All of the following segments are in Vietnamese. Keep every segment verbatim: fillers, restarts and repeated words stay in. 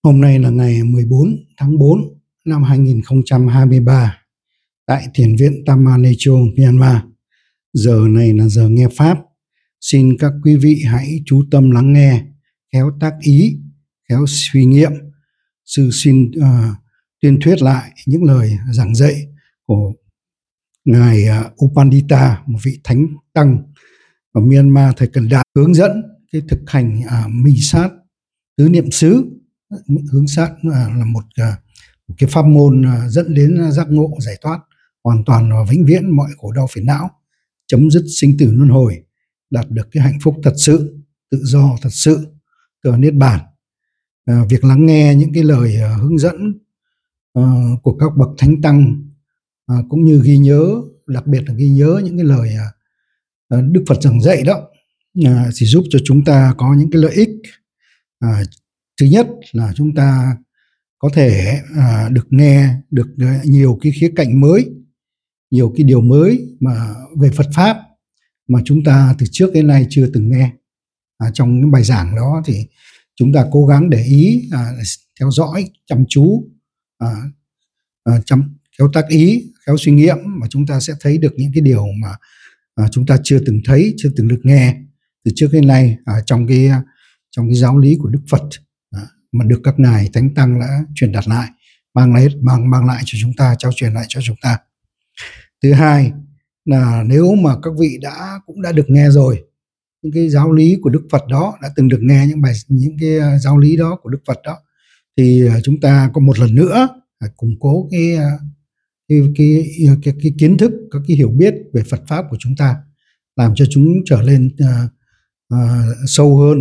Hôm nay là ngày mười bốn tháng tư năm hai nghìn không trăm hai mươi ba tại Thiền viện Tammanecho, Myanmar. Giờ này là giờ nghe Pháp. Xin các quý vị hãy chú tâm lắng nghe, khéo tác ý, khéo suy nghiệm. Sư xin uh, tuyên thuyết lại những lời giảng dạy của Ngài uh, Upandita, một vị thánh tăng ở Myanmar thời Cận Đại, hướng dẫn cái thực hành uh, minh sát tứ niệm xứ. Hướng sát là một, một cái pháp môn dẫn đến giác ngộ giải thoát hoàn toàn và vĩnh viễn mọi khổ đau phiền não, chấm dứt sinh tử luân hồi, đạt được cái hạnh phúc thật sự, tự do thật sự, từ niết bàn. À, việc lắng nghe những cái lời hướng dẫn uh, của các bậc thánh tăng, uh, cũng như ghi nhớ, đặc biệt là ghi nhớ những cái lời uh, Đức Phật giảng dạy đó, uh, thì giúp cho chúng ta có những cái lợi ích. Uh, Thứ nhất là chúng ta có thể à, được nghe được nhiều cái khía cạnh mới, nhiều cái điều mới mà về Phật Pháp mà chúng ta từ trước đến nay chưa từng nghe. À, trong những bài giảng đó thì chúng ta cố gắng để ý, à, theo dõi, chăm chú, à, à, chăm, khéo tác ý, khéo suy nghiệm, mà chúng ta sẽ thấy được những cái điều mà à, chúng ta chưa từng thấy, chưa từng được nghe từ trước đến nay à, trong cái trong cái giáo lý của Đức Phật, mà được các ngài thánh tăng đã truyền đạt lại, mang lại mang mang lại cho chúng ta, trao truyền lại cho chúng ta. Thứ hai là nếu mà các vị đã cũng đã được nghe rồi những cái giáo lý của Đức Phật đó, đã từng được nghe những bài những cái giáo lý đó của Đức Phật đó, thì chúng ta có một lần nữa củng cố cái cái cái cái, cái kiến thức, các cái hiểu biết về Phật Pháp của chúng ta, làm cho chúng trở lên uh, uh, sâu hơn,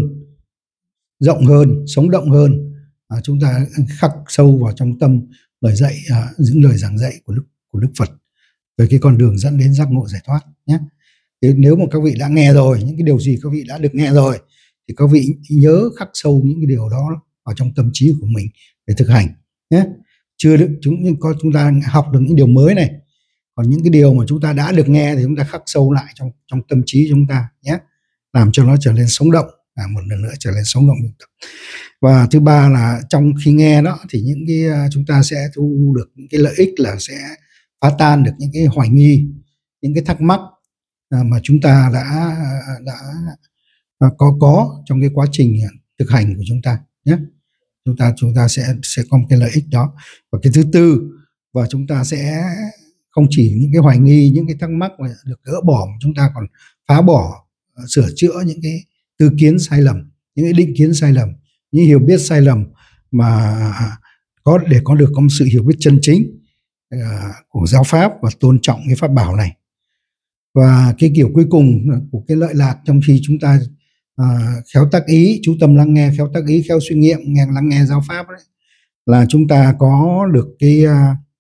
rộng hơn, sống động hơn. À, chúng ta khắc sâu vào trong tâm lời dạy, à, những lời giảng dạy của Đức của Đức Phật về cái con đường dẫn đến giác ngộ giải thoát nhé. Thì nếu mà các vị đã nghe rồi, những cái điều gì các vị đã được nghe rồi, thì các vị nhớ khắc sâu những cái điều đó vào trong tâm trí của mình để thực hành nhé. Chưa được chúng có chúng ta học được những điều mới này, còn những cái điều mà chúng ta đã được nghe thì chúng ta khắc sâu lại trong trong tâm trí chúng ta nhé, làm cho nó trở nên sống động. À, một lần nữa trở nên sống động. Và thứ ba là trong khi nghe đó thì những cái chúng ta sẽ thu được những cái lợi ích là sẽ phá tan được những cái hoài nghi, những cái thắc mắc à, mà chúng ta đã đã có có trong cái quá trình thực hành của chúng ta nhé. Chúng ta chúng ta sẽ sẽ có một cái lợi ích đó. Và cái thứ tư, và chúng ta sẽ không chỉ những cái hoài nghi, những cái thắc mắc mà được gỡ bỏ, mà chúng ta còn phá bỏ, sửa chữa những cái tư kiến sai lầm, những cái định kiến sai lầm, những hiểu biết sai lầm mà có để có được có một sự hiểu biết chân chính uh, của giáo pháp và tôn trọng cái pháp bảo này. Và cái kiểu cuối cùng của cái lợi lạc trong khi chúng ta uh, khéo tác ý, chú tâm lắng nghe, khéo tác ý, khéo suy nghiệm, nghe lắng nghe giáo pháp đấy, là chúng ta có được cái uh,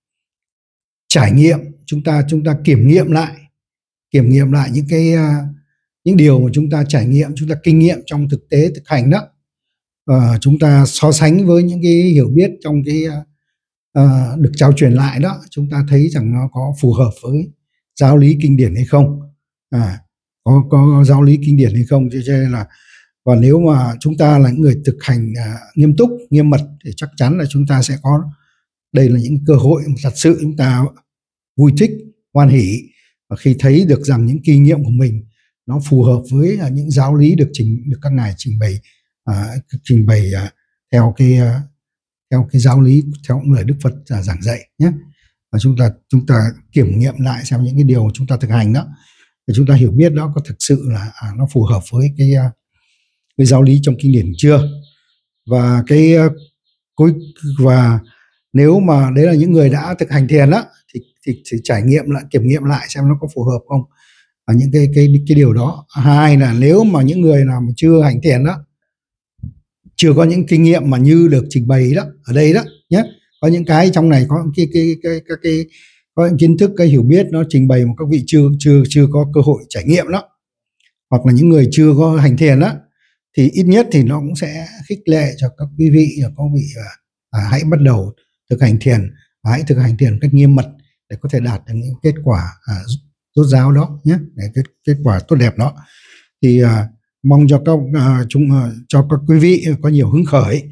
trải nghiệm, chúng ta chúng ta kiểm nghiệm lại, kiểm nghiệm lại những cái uh, những điều mà chúng ta trải nghiệm, chúng ta kinh nghiệm trong thực tế thực hành đó. À, chúng ta so sánh với những cái hiểu biết trong cái uh, được trao truyền lại đó, chúng ta thấy rằng nó có phù hợp với giáo lý kinh điển hay không, à, có có giáo lý kinh điển hay không. Cho nên là, và nếu mà chúng ta là những người thực hành uh, nghiêm túc, nghiêm mật, thì chắc chắn là chúng ta sẽ có, đây là những cơ hội thật sự chúng ta vui thích, hoan hỷ, và khi thấy được rằng những kinh nghiệm của mình nó phù hợp với uh, những giáo lý được trình được các ngài trình bày uh, trình bày uh, theo cái uh, theo cái giáo lý, theo lời Đức Phật uh, giảng dạy nhé. Và chúng ta chúng ta kiểm nghiệm lại xem những cái điều chúng ta thực hành đó, để chúng ta hiểu biết đó có thực sự là uh, nó phù hợp với cái uh, cái giáo lý trong kinh điển chưa. Và cái uh, cuối và nếu mà đấy là những người đã thực hành thiền đó, thì, thì, thì trải nghiệm lại, kiểm nghiệm lại xem nó có phù hợp không. À, những cái cái cái điều đó. Hai là nếu mà những người nào mà chưa hành thiền đó, chưa có những kinh nghiệm mà như được trình bày đó ở đây đó nhé, có những cái trong này có cái cái cái cái, cái có những kiến thức, cái hiểu biết nó trình bày mà các vị chưa chưa chưa có cơ hội trải nghiệm đó, hoặc là những người chưa có hành thiền đó, thì ít nhất thì nó cũng sẽ khích lệ cho các quý vị và các vị à, hãy bắt đầu thực hành thiền, và hãy thực hành thiền một cách nghiêm mật để có thể đạt được những kết quả à, rốt ráo đó nhé, để kết kết quả tốt đẹp đó. Thì à, mong cho các à, chúng à, cho các quý vị có nhiều hứng khởi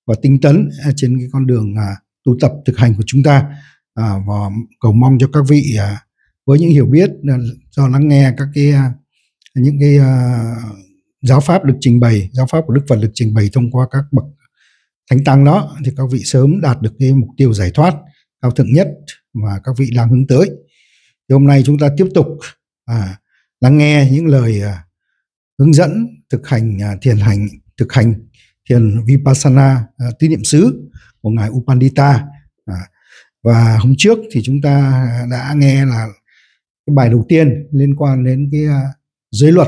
và tinh tấn trên cái con đường à, tu tập thực hành của chúng ta. À, và cầu mong cho các vị à, với những hiểu biết à, do lắng nghe các cái à, những cái à, giáo pháp được trình bày, giáo pháp của Đức Phật được trình bày thông qua các bậc thánh tăng đó, thì các vị sớm đạt được cái mục tiêu giải thoát cao thượng nhất mà các vị đang hướng tới. Thì hôm nay chúng ta tiếp tục à, lắng nghe những lời à, hướng dẫn thực hành à, thiền hành thực hành thiền Vipassana à, tứ niệm xứ của ngài U Pandita. À, và hôm trước thì chúng ta đã nghe là cái bài đầu tiên liên quan đến cái à, giới luật.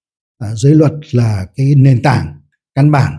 À, giới luật là cái nền tảng căn bản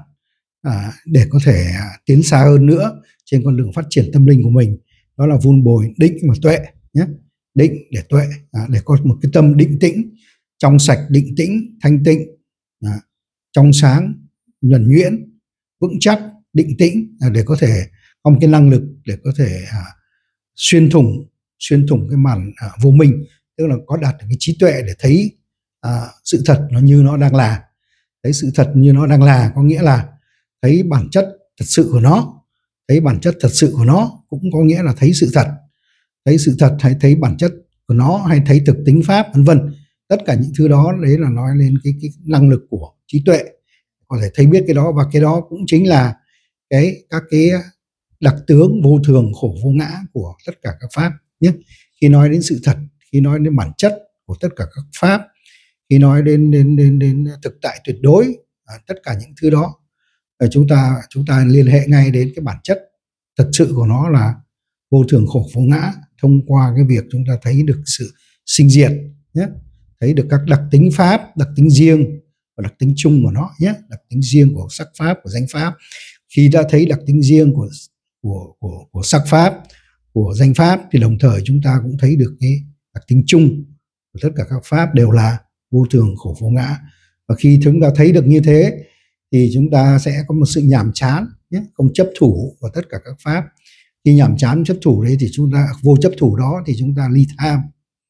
à, để có thể à, tiến xa hơn nữa trên con đường phát triển tâm linh của mình, đó là vun bồi định và tuệ nhé. Định để tuệ, à, để có một cái tâm định tĩnh, trong sạch, định tĩnh, thanh tịnh, à, trong sáng, nhuần nhuyễn, vững chắc, định tĩnh, à, để có thể có một cái năng lực để có thể à, xuyên thủng xuyên thủng cái màn à, vô minh, tức là có đạt được cái trí tuệ để thấy à, sự thật nó như nó đang là. Thấy sự thật như nó đang là có nghĩa là thấy bản chất thật sự của nó. Thấy bản chất thật sự của nó cũng có nghĩa là thấy sự thật. Thấy sự thật hay thấy bản chất của nó, hay thấy thực tính pháp, vân vân. Tất cả những thứ đó đấy là nói lên cái, cái năng lực của trí tuệ, có thể thấy biết cái đó, và cái đó cũng chính là cái các cái đặc tướng vô thường, khổ, vô ngã của tất cả các pháp nhé. Khi nói đến sự thật, khi nói đến bản chất của tất cả các pháp, khi nói đến đến đến đến thực tại tuyệt đối, à, tất cả những thứ đó chúng ta chúng ta liên hệ ngay đến cái bản chất thật sự của nó là vô thường, khổ, vô ngã, thông qua cái việc chúng ta thấy được sự sinh diệt nhé, thấy được các đặc tính pháp, đặc tính riêng và đặc tính chung của nó nhé, đặc tính riêng của sắc pháp, của danh pháp. Khi đã thấy đặc tính riêng của của của, của sắc pháp, của danh pháp, thì đồng thời chúng ta cũng thấy được cái đặc tính chung của tất cả các pháp đều là vô thường, khổ, vô ngã. Và khi chúng ta thấy được như thế thì chúng ta sẽ có một sự nhàm chán nhé, không chấp thủ vào tất cả các pháp. Khi nhàm chán chấp thủ đấy thì chúng ta vô chấp thủ đó thì chúng ta ly tham,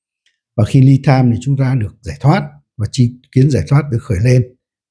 và khi ly tham thì chúng ta được giải thoát, và chi kiến giải thoát được khởi lên.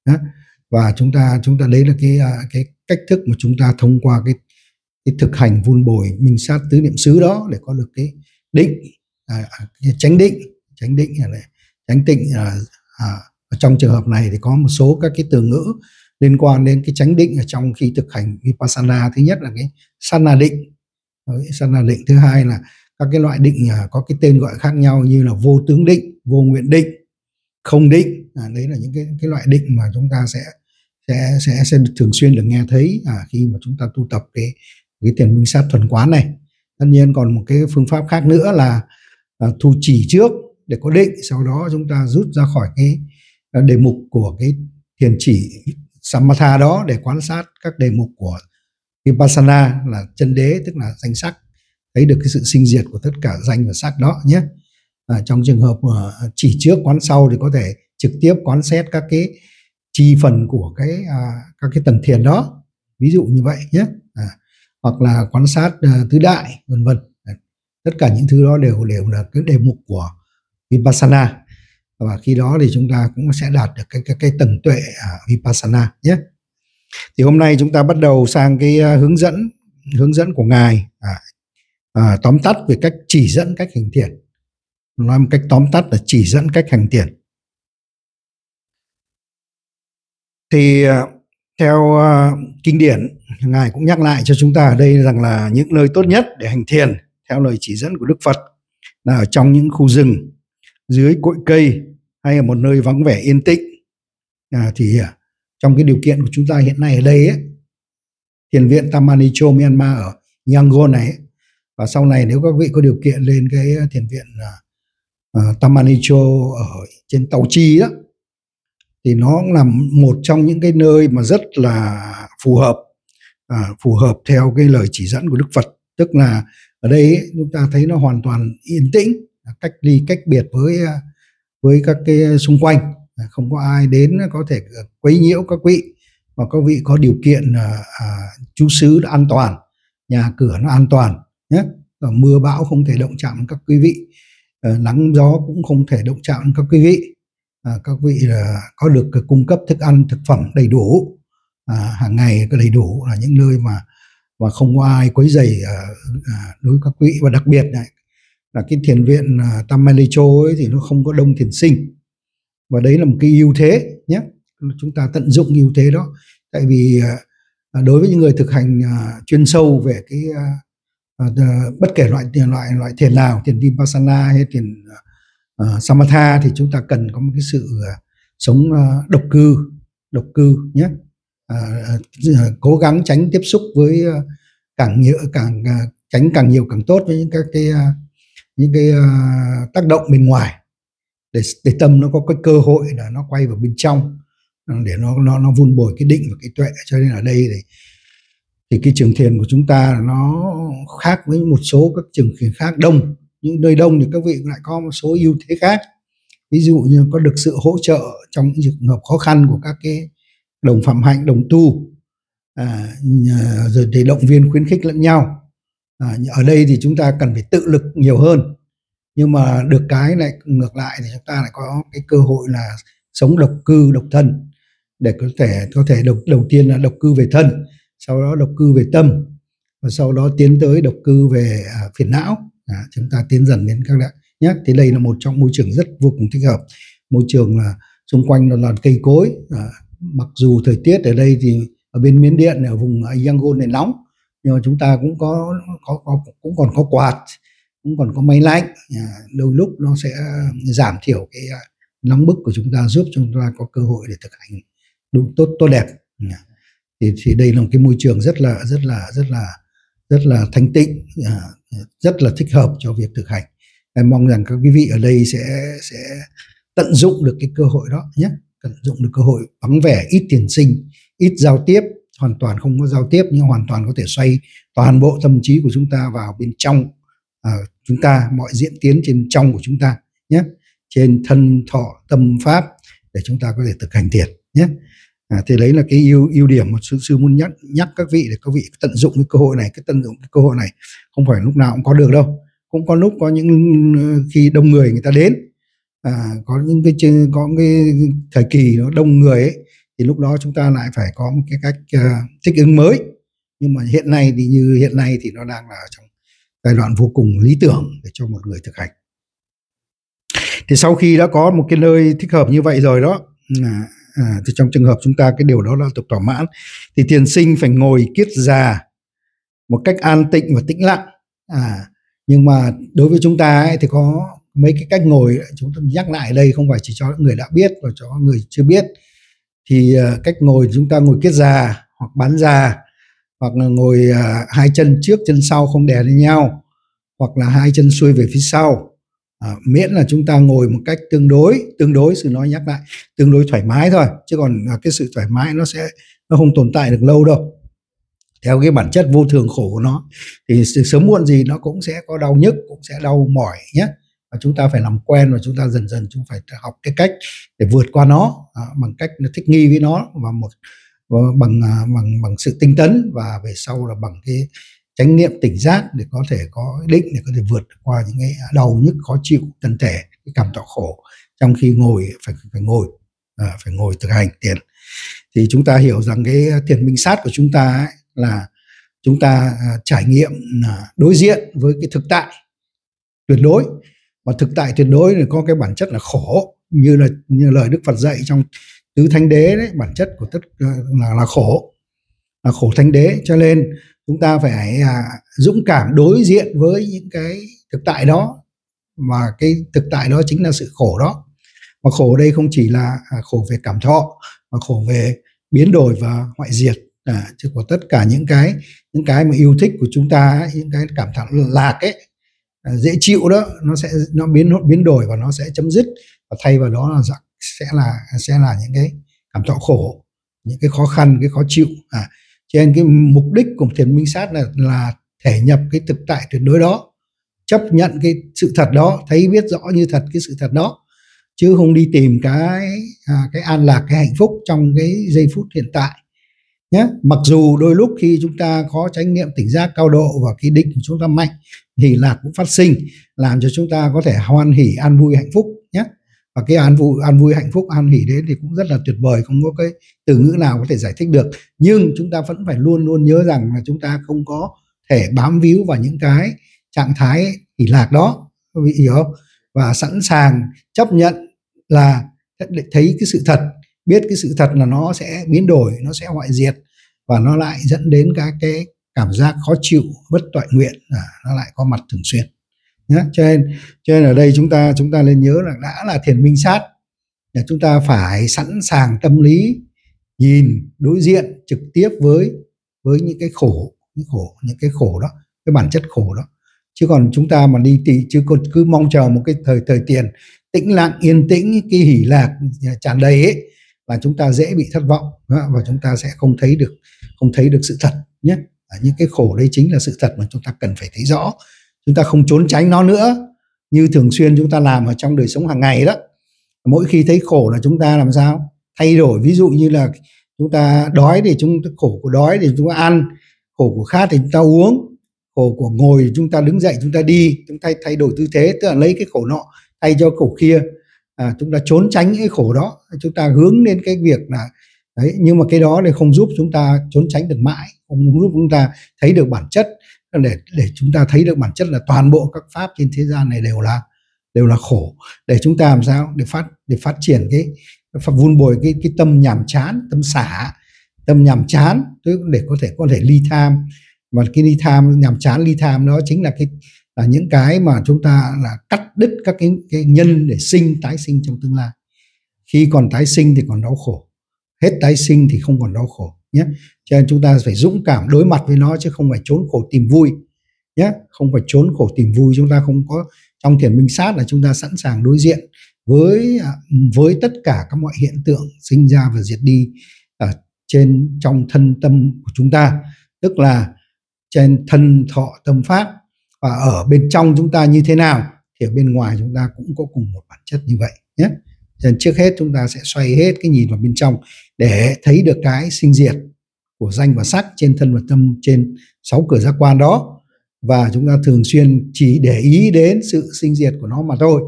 Và chúng ta chúng ta đấy là cái cái cách thức mà chúng ta thông qua cái cái thực hành vun bồi minh sát tứ niệm xứ đó để có được cái định, à, cái chánh định, chánh định này, chánh tịnh. À, à, trong trường hợp này thì có một số các cái từ ngữ liên quan đến cái chánh định ở trong khi thực hành Vipassana. Thứ nhất là cái Sana định, Sana định. Thứ hai là các cái loại định có cái tên gọi khác nhau như là vô tướng định, vô nguyện định, không định. À, đấy là những cái cái loại định mà chúng ta sẽ sẽ sẽ sẽ thường xuyên được nghe thấy à, khi mà chúng ta tu tập cái cái thiền minh sát thuần quán này. Tất nhiên còn một cái phương pháp khác nữa là à, thu chỉ trước để có định, sau đó chúng ta rút ra khỏi cái à, đề mục của cái thiền chỉ Samatha đó để quan sát các đề mục của Vipassana là chân đế, tức là danh sắc, thấy được cái sự sinh diệt của tất cả danh và sắc đó nhé. À, trong trường hợp mà chỉ trước quán sau thì có thể trực tiếp quan sát các cái chi phần của cái à, các cái tầng thiền đó, ví dụ như vậy nhé. À, hoặc là quan sát à, tứ đại, vân vân. À, tất cả những thứ đó đều đều là cái đề mục của Vipassana, và khi đó thì chúng ta cũng sẽ đạt được cái cái, cái tầng tuệ à, Vipassana nhé. Thì hôm nay chúng ta bắt đầu sang cái uh, hướng dẫn hướng dẫn của ngài, à, à, tóm tắt về cách chỉ dẫn cách hành thiền. Nói một cách tóm tắt là chỉ dẫn cách hành thiền. Thì uh, theo uh, kinh điển, ngài cũng nhắc lại cho chúng ta ở đây rằng là những nơi tốt nhất để hành thiền theo lời chỉ dẫn của Đức Phật là ở trong những khu rừng, dưới cội cây, hay ở một nơi vắng vẻ yên tĩnh. À, thì uh, trong cái điều kiện của chúng ta hiện nay ở đây ấy, thiền viện Tam Mani Cho Myanmar ở Yangon này ấy, và sau này nếu các vị có điều kiện lên cái thiền viện uh, Tam Mani Cho ở trên Tàu Chi đó, thì nó cũng là một trong những cái nơi mà rất là phù hợp uh, phù hợp theo cái lời chỉ dẫn của Đức Phật. Tức là ở đây ấy, chúng ta thấy nó hoàn toàn yên tĩnh, cách ly cách biệt với với các cái xung quanh, không có ai đến có thể quấy nhiễu các vị, và các vị có điều kiện à, à, trú xứ an toàn, nhà cửa nó an toàn nhé, và mưa bão không thể động chạm các quý vị, à, nắng gió cũng không thể động chạm các quý vị, à, các vị à, có được cung cấp thức ăn thực phẩm đầy đủ, à, hàng ngày có đầy đủ, là những nơi mà mà không có ai quấy rầy à, à, đối với các quý vị. Và đặc biệt này là cái thiền viện à, Tam Mai Lê Châu ấy thì nó không có đông thiền sinh, và đấy là một cái ưu thế nhé. Chúng ta tận dụng ưu thế đó, tại vì à, đối với những người thực hành à, chuyên sâu về cái à, à, bất kể loại loại loại thiền nào, thiền Vipassana hay thiền à, Samatha, thì chúng ta cần có một cái sự à, sống à, độc cư độc cư nhé. À, à, cố gắng tránh tiếp xúc với à, càng nhiều càng à, tránh càng nhiều càng tốt với những các cái à, những cái à, tác động bên ngoài, để để tâm nó có cái cơ hội là nó quay vào bên trong, để nó nó nó vun bồi cái định và cái tuệ. Cho nên ở đây thì, thì cái trường thiền của chúng ta nó khác với một số các trường thiền khác đông. Những nơi đông thì các vị lại có một số ưu thế khác, ví dụ như có được sự hỗ trợ trong những trường hợp khó khăn của các cái đồng phạm hạnh, đồng tu, à, rồi để động viên khuyến khích lẫn nhau. À, ở đây thì chúng ta cần phải tự lực nhiều hơn, nhưng mà được cái lại ngược lại thì chúng ta lại có cái cơ hội là sống độc cư độc thân, để có thể có thể độc, đầu tiên là độc cư về thân, sau đó độc cư về tâm, và sau đó tiến tới độc cư về à, phiền não. À, chúng ta tiến dần đến các đại nhé. Thì đây là một trong môi trường rất vô cùng thích hợp. Môi trường là xung quanh là, là cây cối. À, mặc dù thời tiết ở đây thì ở bên Miến Điện, ở vùng Yangon này nóng, nhưng mà chúng ta cũng có, có, có cũng còn có quạt, cũng còn có máy lạnh. À, đôi lúc nó sẽ giảm thiểu cái uh, nóng bức của chúng ta, giúp chúng ta có cơ hội để thực hành đúng tốt tốt đẹp. À, thì, thì đây là một cái môi trường rất là rất là rất là rất là thanh tịnh, à, rất là thích hợp cho việc thực hành. Em mong rằng các quý vị ở đây sẽ sẽ tận dụng được cái cơ hội đó nhé, tận dụng được cơ hội vắng vẻ, ít thiền sinh, ít giao tiếp, hoàn toàn không có giao tiếp, nhưng hoàn toàn có thể xoay toàn bộ tâm trí của chúng ta vào bên trong à, chúng ta, mọi diễn tiến trên trong của chúng ta nhé, trên thân thọ tâm pháp, để chúng ta có thể thực hành thiền nhé. À, thì đấy là cái ưu ưu điểm mà sư sư muốn nhắc nhắc các vị, để các vị tận dụng cái cơ hội này. Cái tận dụng cái cơ hội này không phải lúc nào cũng có được đâu, cũng có lúc có những khi đông người người ta đến, à, có những cái có cái thời kỳ nó đông người ấy, thì lúc đó chúng ta lại phải có một cái cách uh, thích ứng mới. Nhưng mà hiện nay thì như hiện nay thì nó đang là trong giai đoạn vô cùng lý tưởng để cho một người thực hành. Thì sau khi đã có một cái nơi thích hợp như vậy rồi đó, à, à, thì trong trường hợp chúng ta cái điều đó là được thỏa mãn, thì thiền sinh phải ngồi kiết già một cách an tịnh và tĩnh lặng. À, nhưng mà đối với chúng ta ấy, thì có mấy cái cách ngồi, chúng ta nhắc lại đây không phải chỉ cho người đã biết và cho người chưa biết. Thì uh, cách ngồi chúng ta ngồi kiết già hoặc bán già, hoặc là ngồi uh, hai chân trước chân sau không đè lên nhau, hoặc là hai chân xuôi về phía sau. À, miễn là chúng ta ngồi một cách tương đối tương đối sự nói nhắc lại tương đối thoải mái thôi, chứ còn cái sự thoải mái nó sẽ nó không tồn tại được lâu đâu. Theo cái bản chất vô thường khổ của nó thì sớm muộn gì nó cũng sẽ có đau nhức, cũng sẽ đau mỏi nhé. Và chúng ta phải làm quen, và chúng ta dần dần chúng phải học cái cách để vượt qua nó, à, bằng cách thích nghi với nó, và một và bằng bằng bằng sự tinh tấn, và về sau là bằng cái chánh niệm tỉnh giác, để có thể có định để có thể vượt qua những cái đau nhức khó chịu thân thể, cái cảm thọ khổ trong khi ngồi phải phải ngồi à, phải ngồi thực hành thiền. Thì chúng ta hiểu rằng cái thiền minh sát của chúng ta ấy, là chúng ta à, trải nghiệm à, đối diện với cái thực tại tuyệt đối, và thực tại tuyệt đối thì có cái bản chất là khổ, như là như lời Đức Phật dạy trong tứ thánh đế đấy, bản chất của tất là là khổ, là khổ thánh đế. Cho nên chúng ta phải à, dũng cảm đối diện với những cái thực tại đó, mà cái thực tại đó chính là sự khổ đó. Mà khổ đây không chỉ là à, khổ về cảm thọ, mà khổ về biến đổi và hoại diệt, à, chứ của tất cả những cái những cái mà yêu thích của chúng ta ấy, những cái cảm thọ lạc ấy, à, dễ chịu đó, nó sẽ nó biến biến đổi và nó sẽ chấm dứt, và thay vào đó là sẽ là sẽ là những cái cảm thọ khổ, những cái khó khăn, cái khó chịu. À, cho nên cái mục đích của thiền minh sát là là thể nhập cái thực tại tuyệt đối đó, chấp nhận cái sự thật đó, thấy biết rõ như thật cái sự thật đó, chứ không đi tìm cái à, cái an lạc, cái hạnh phúc trong cái giây phút hiện tại nhé. Mặc dù đôi lúc khi chúng ta có chánh niệm tỉnh giác cao độ và cái định của chúng ta mạnh, hỷ lạc cũng phát sinh, làm cho chúng ta có thể hoan hỷ, an vui, hạnh phúc nhé. Và cái an vui an vui hạnh phúc an hỷ đấy thì cũng rất là tuyệt vời, không có cái từ ngữ nào có thể giải thích được. Nhưng chúng ta vẫn phải luôn luôn nhớ rằng là chúng ta không có thể bám víu vào những cái trạng thái hỷ lạc đó, quý vị hiểu không? Và sẵn sàng chấp nhận là thấy cái sự thật, biết cái sự thật là nó sẽ biến đổi, nó sẽ hoại diệt, và nó lại dẫn đến các cái cảm giác khó chịu, bất toại nguyện, à, nó lại có mặt thường xuyên nhé. Cho nên cho nên ở đây chúng ta chúng ta nên nhớ là đã là thiền minh sát là chúng ta phải sẵn sàng tâm lý nhìn đối diện trực tiếp với với những cái khổ, những khổ những cái khổ đó, cái bản chất khổ đó. Chứ còn chúng ta mà đi thì chứ còn cứ mong chờ một cái thời thời tiền tĩnh lặng yên tĩnh, cái hỷ lạc tràn đầy ấy, là chúng ta dễ bị thất vọng và chúng ta sẽ không thấy được không thấy được sự thật nhé. Những cái khổ đấy chính là sự thật mà chúng ta cần phải thấy rõ, chúng ta không trốn tránh nó nữa như thường xuyên chúng ta làm ở trong đời sống hàng ngày đó. Mỗi khi thấy khổ là chúng ta làm sao thay đổi, ví dụ như là chúng ta đói thì chúng ta khổ của đói thì chúng ta ăn, khổ của khát thì chúng ta uống, khổ của ngồi thì chúng ta đứng dậy chúng ta đi, chúng ta thay đổi tư thế, tức là lấy cái khổ nọ thay cho khổ kia. À, chúng ta trốn tránh cái khổ đó, chúng ta hướng đến cái việc là đấy, nhưng mà cái đó thì không giúp chúng ta trốn tránh được mãi, không giúp chúng ta thấy được bản chất. Để để chúng ta thấy được bản chất là toàn bộ các pháp trên thế gian này đều là đều là khổ, để chúng ta làm sao để phát để phát triển cái phát vun bồi cái cái tâm nhàm chán, tâm xả, tâm nhàm chán, để có thể có thể ly tham. Và cái ly tham, nhàm chán, ly tham đó chính là cái là những cái mà chúng ta là cắt đứt các cái, cái nhân để sinh tái sinh trong tương lai. Khi còn tái sinh thì còn đau khổ, hết tái sinh thì không còn đau khổ nhé. Cho nên chúng ta phải dũng cảm đối mặt với nó, chứ không phải trốn khổ tìm vui nhé. Không phải trốn khổ tìm vui, chúng ta không có. Trong thiền minh sát là chúng ta sẵn sàng đối diện với với tất cả các mọi hiện tượng sinh ra và diệt đi ở trên trong thân tâm của chúng ta, tức là trên thân thọ tâm pháp. Và ở bên trong chúng ta như thế nào thì ở bên ngoài chúng ta cũng có cùng một bản chất như vậy nhé. Nên trước hết chúng ta sẽ xoay hết cái nhìn vào bên trong để thấy được cái sinh diệt của danh và sắc trên thân và tâm, trên sáu cửa giác quan đó. Và chúng ta thường xuyên chỉ để ý đến sự sinh diệt của nó mà thôi,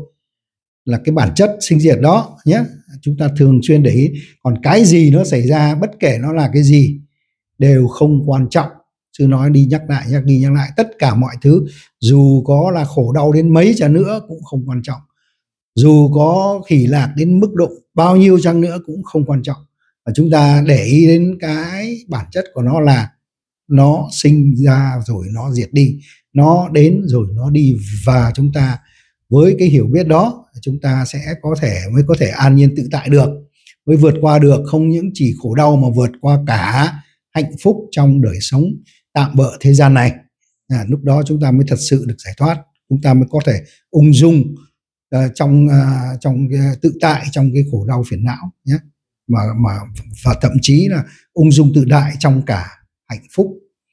là cái bản chất sinh diệt đó nhé. Chúng ta thường xuyên để ý, còn cái gì nó xảy ra, bất kể nó là cái gì, đều không quan trọng. Sư nói đi nhắc lại, nhắc đi nhắc lại, tất cả mọi thứ dù có là khổ đau đến mấy chăng nữa cũng không quan trọng, dù có hỷ lạc đến mức độ bao nhiêu chăng nữa cũng không quan trọng. Và chúng ta để ý đến cái bản chất của nó là nó sinh ra rồi nó diệt đi, nó đến rồi nó đi. Và chúng ta với cái hiểu biết đó, chúng ta sẽ có thể mới có thể an nhiên tự tại được, mới vượt qua được không những chỉ khổ đau mà vượt qua cả hạnh phúc trong đời sống tạm bợ thế gian này. À, lúc đó chúng ta mới thật sự được giải thoát, chúng ta mới có thể ung dung uh, trong uh, trong uh, tự tại trong cái khổ đau phiền não nhé, mà mà và thậm chí là ung dung tự tại trong cả hạnh phúc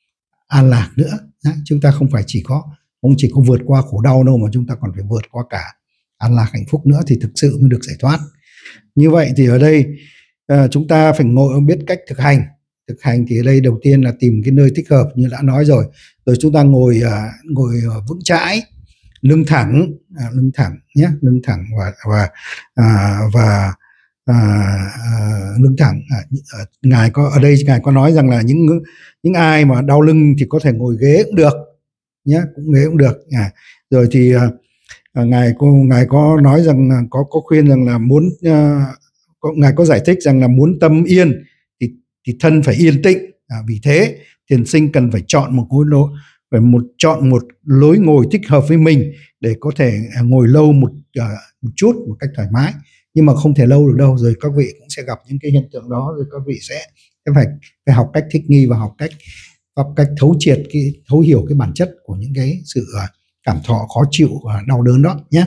an lạc nữa nhé. Chúng ta không phải chỉ có không chỉ có vượt qua khổ đau đâu, mà chúng ta còn phải vượt qua cả an lạc hạnh phúc nữa thì thực sự mới được giải thoát. Như vậy thì ở đây uh, chúng ta phải ngồi biết cách thực hành. Thực hành thì ở đây đầu tiên là tìm cái nơi thích hợp như đã nói rồi. Rồi chúng ta ngồi à, ngồi vững chãi, lưng thẳng, à, lưng thẳng nhé, lưng thẳng và và à, và à, à, lưng thẳng. À, ngài có ở đây ngài có nói rằng là những những ai mà đau lưng thì có thể ngồi ghế cũng được nhé, cũng ghế cũng được. À, rồi thì à, ngài có ngài có nói rằng là có có khuyên rằng là muốn à, có, ngài có giải thích rằng là muốn tâm yên thì thân phải yên tĩnh. À, vì thế thiền sinh cần phải chọn một ngôi lối, phải một chọn một lối ngồi thích hợp với mình để có thể ngồi lâu một uh, một chút một cách thoải mái, nhưng mà không thể lâu được đâu. Rồi các vị cũng sẽ gặp những cái hiện tượng đó, rồi các vị sẽ phải phải học cách thích nghi và học cách học cách thấu triệt cái thấu hiểu cái bản chất của những cái sự uh, cảm thọ khó chịu và đau đớn đó nhé.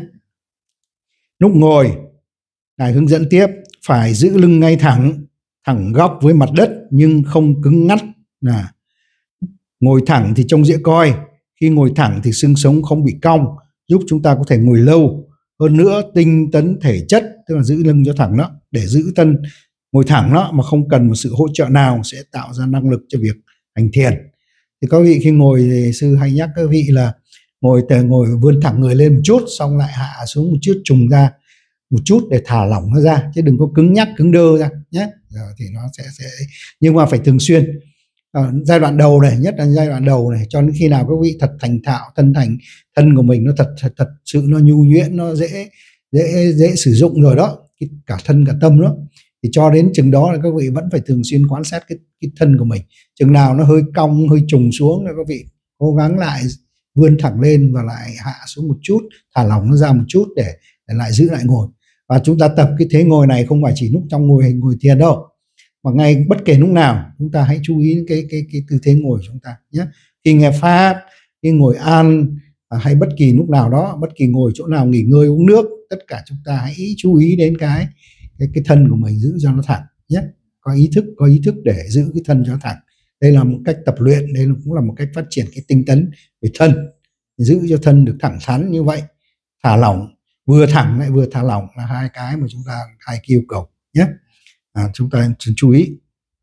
Lúc ngồi, ngài hướng dẫn tiếp phải giữ lưng ngay thẳng, thẳng góc với mặt đất nhưng không cứng ngắt. À, ngồi thẳng thì trông dễ coi, khi ngồi thẳng thì xương sống không bị cong, giúp chúng ta có thể ngồi lâu. Hơn nữa tinh tấn thể chất, tức là giữ lưng cho thẳng đó, để giữ thân ngồi thẳng đó mà không cần một sự hỗ trợ nào sẽ tạo ra năng lực cho việc hành thiền. Thì các vị khi ngồi thì sư hay nhắc các vị là ngồi ngồi vươn thẳng người lên một chút, xong lại hạ xuống một chút, trùng ra một chút để thả lỏng nó ra, chứ đừng có cứng nhắc cứng đơ ra nhé. Rồi thì nó sẽ sẽ nhưng mà phải thường xuyên. À, giai đoạn đầu này, nhất là giai đoạn đầu này, cho đến khi nào các vị thật thành thạo thân thành thân của mình nó thật thật, thật sự nó nhu nhuyễn, nó dễ dễ dễ sử dụng rồi đó, cái, cả thân cả tâm đó, thì cho đến chừng đó là các vị vẫn phải thường xuyên quan sát cái, cái thân của mình. Chừng nào nó hơi cong hơi trùng xuống là các vị cố gắng lại vươn thẳng lên và lại hạ xuống một chút, thả lỏng nó ra một chút để, để lại giữ lại ngồi. Và chúng ta tập cái thế ngồi này không phải chỉ lúc trong ngồi hình ngồi thiền đâu, mà ngay bất kể lúc nào chúng ta hãy chú ý cái cái cái tư thế ngồi của chúng ta nhé. Khi nghe pháp, khi ngồi ăn, à, hay bất kỳ lúc nào đó, bất kỳ ngồi chỗ nào nghỉ ngơi uống nước, tất cả chúng ta hãy chú ý đến cái cái, cái thân của mình giữ cho nó thẳng nhé. Có ý thức, có ý thức để giữ cái thân cho thẳng. Đây là một cách tập luyện, đây cũng là một cách phát triển cái tinh tấn về thân, giữ cho thân được thẳng thắn như vậy, thả lỏng, vừa thẳng lại vừa thả lỏng là hai cái mà chúng ta hai cái yêu cầu nhé. À, chúng ta chú ý.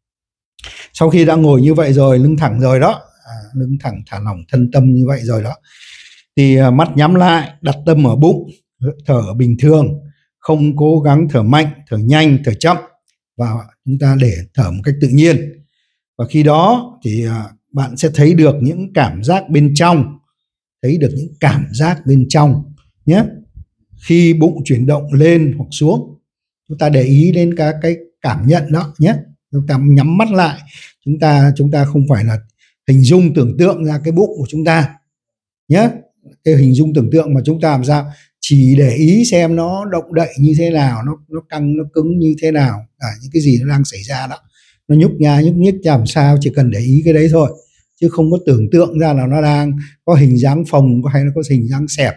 Sau khi đã ngồi như vậy rồi, lưng thẳng rồi đó, à, lưng thẳng thả lỏng thân tâm như vậy rồi đó, thì à, mắt nhắm lại, đặt tâm ở bụng, thở bình thường, không cố gắng thở mạnh, thở nhanh, thở chậm, và chúng ta để thở một cách tự nhiên. Và khi đó thì à, bạn sẽ thấy được những cảm giác bên trong, thấy được những cảm giác bên trong nhé. Khi bụng chuyển động lên hoặc xuống, chúng ta để ý đến các cái cảm nhận đó nhé. Chúng ta nhắm mắt lại, chúng ta chúng ta không phải là hình dung tưởng tượng ra cái bụng của chúng ta nhé. Cái hình dung tưởng tượng mà chúng ta làm sao, chỉ để ý xem nó động đậy như thế nào, nó nó căng nó cứng như thế nào, à, những cái gì nó đang xảy ra đó, nó nhúc nhá nhúc nhích làm sao, chỉ cần để ý cái đấy thôi, chứ không có tưởng tượng ra là nó đang có hình dáng phồng hay nó có hình dáng xẹp.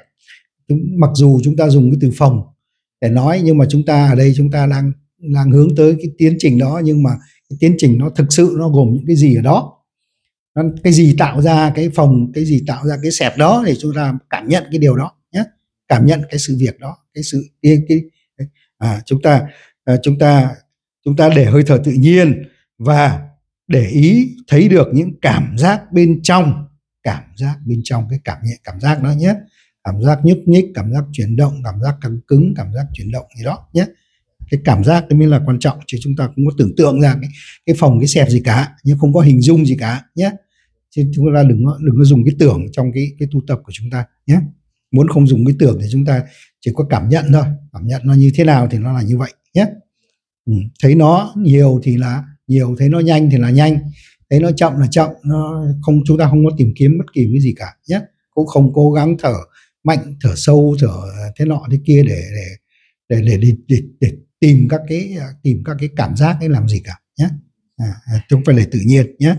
Mặc dù chúng ta dùng cái từ phồng để nói, nhưng mà chúng ta ở đây chúng ta đang đang hướng tới cái tiến trình đó, nhưng mà cái tiến trình nó thực sự nó gồm những cái gì ở đó, cái gì tạo ra cái phồng, cái gì tạo ra cái xẹp đó, để chúng ta cảm nhận cái điều đó nhé, cảm nhận cái sự việc đó, cái sự cái, cái à, chúng ta à, chúng ta chúng ta để hơi thở tự nhiên và để ý thấy được những cảm giác bên trong, cảm giác bên trong cái cảm nhận cảm giác đó nhé, cảm giác nhúc nhích, cảm giác chuyển động, cảm giác căng cứng, cảm giác chuyển động gì đó nhé. Cái cảm giác đó mới là quan trọng, chứ chúng ta không có tưởng tượng ra cái, cái phồng cái xẹp gì cả, nhưng không có hình dung gì cả nhé. Chứ chúng ta đừng đừng có dùng cái tưởng trong cái cái tu tập của chúng ta nhé. Muốn không dùng cái tưởng thì chúng ta chỉ có cảm nhận thôi, cảm nhận nó như thế nào thì nó là như vậy nhé. Ừ. Thấy nó nhiều thì là nhiều, thấy nó nhanh thì là nhanh, thấy nó chậm là chậm, nó không, chúng ta không có tìm kiếm bất kỳ cái gì cả nhé. Cũng không cố gắng thở mạnh, thở sâu, thở thế nọ thế kia để để để để để, để, để tìm các cái tìm các cái cảm giác ấy làm gì cả nhé. À, chúng phải để tự nhiên nhé.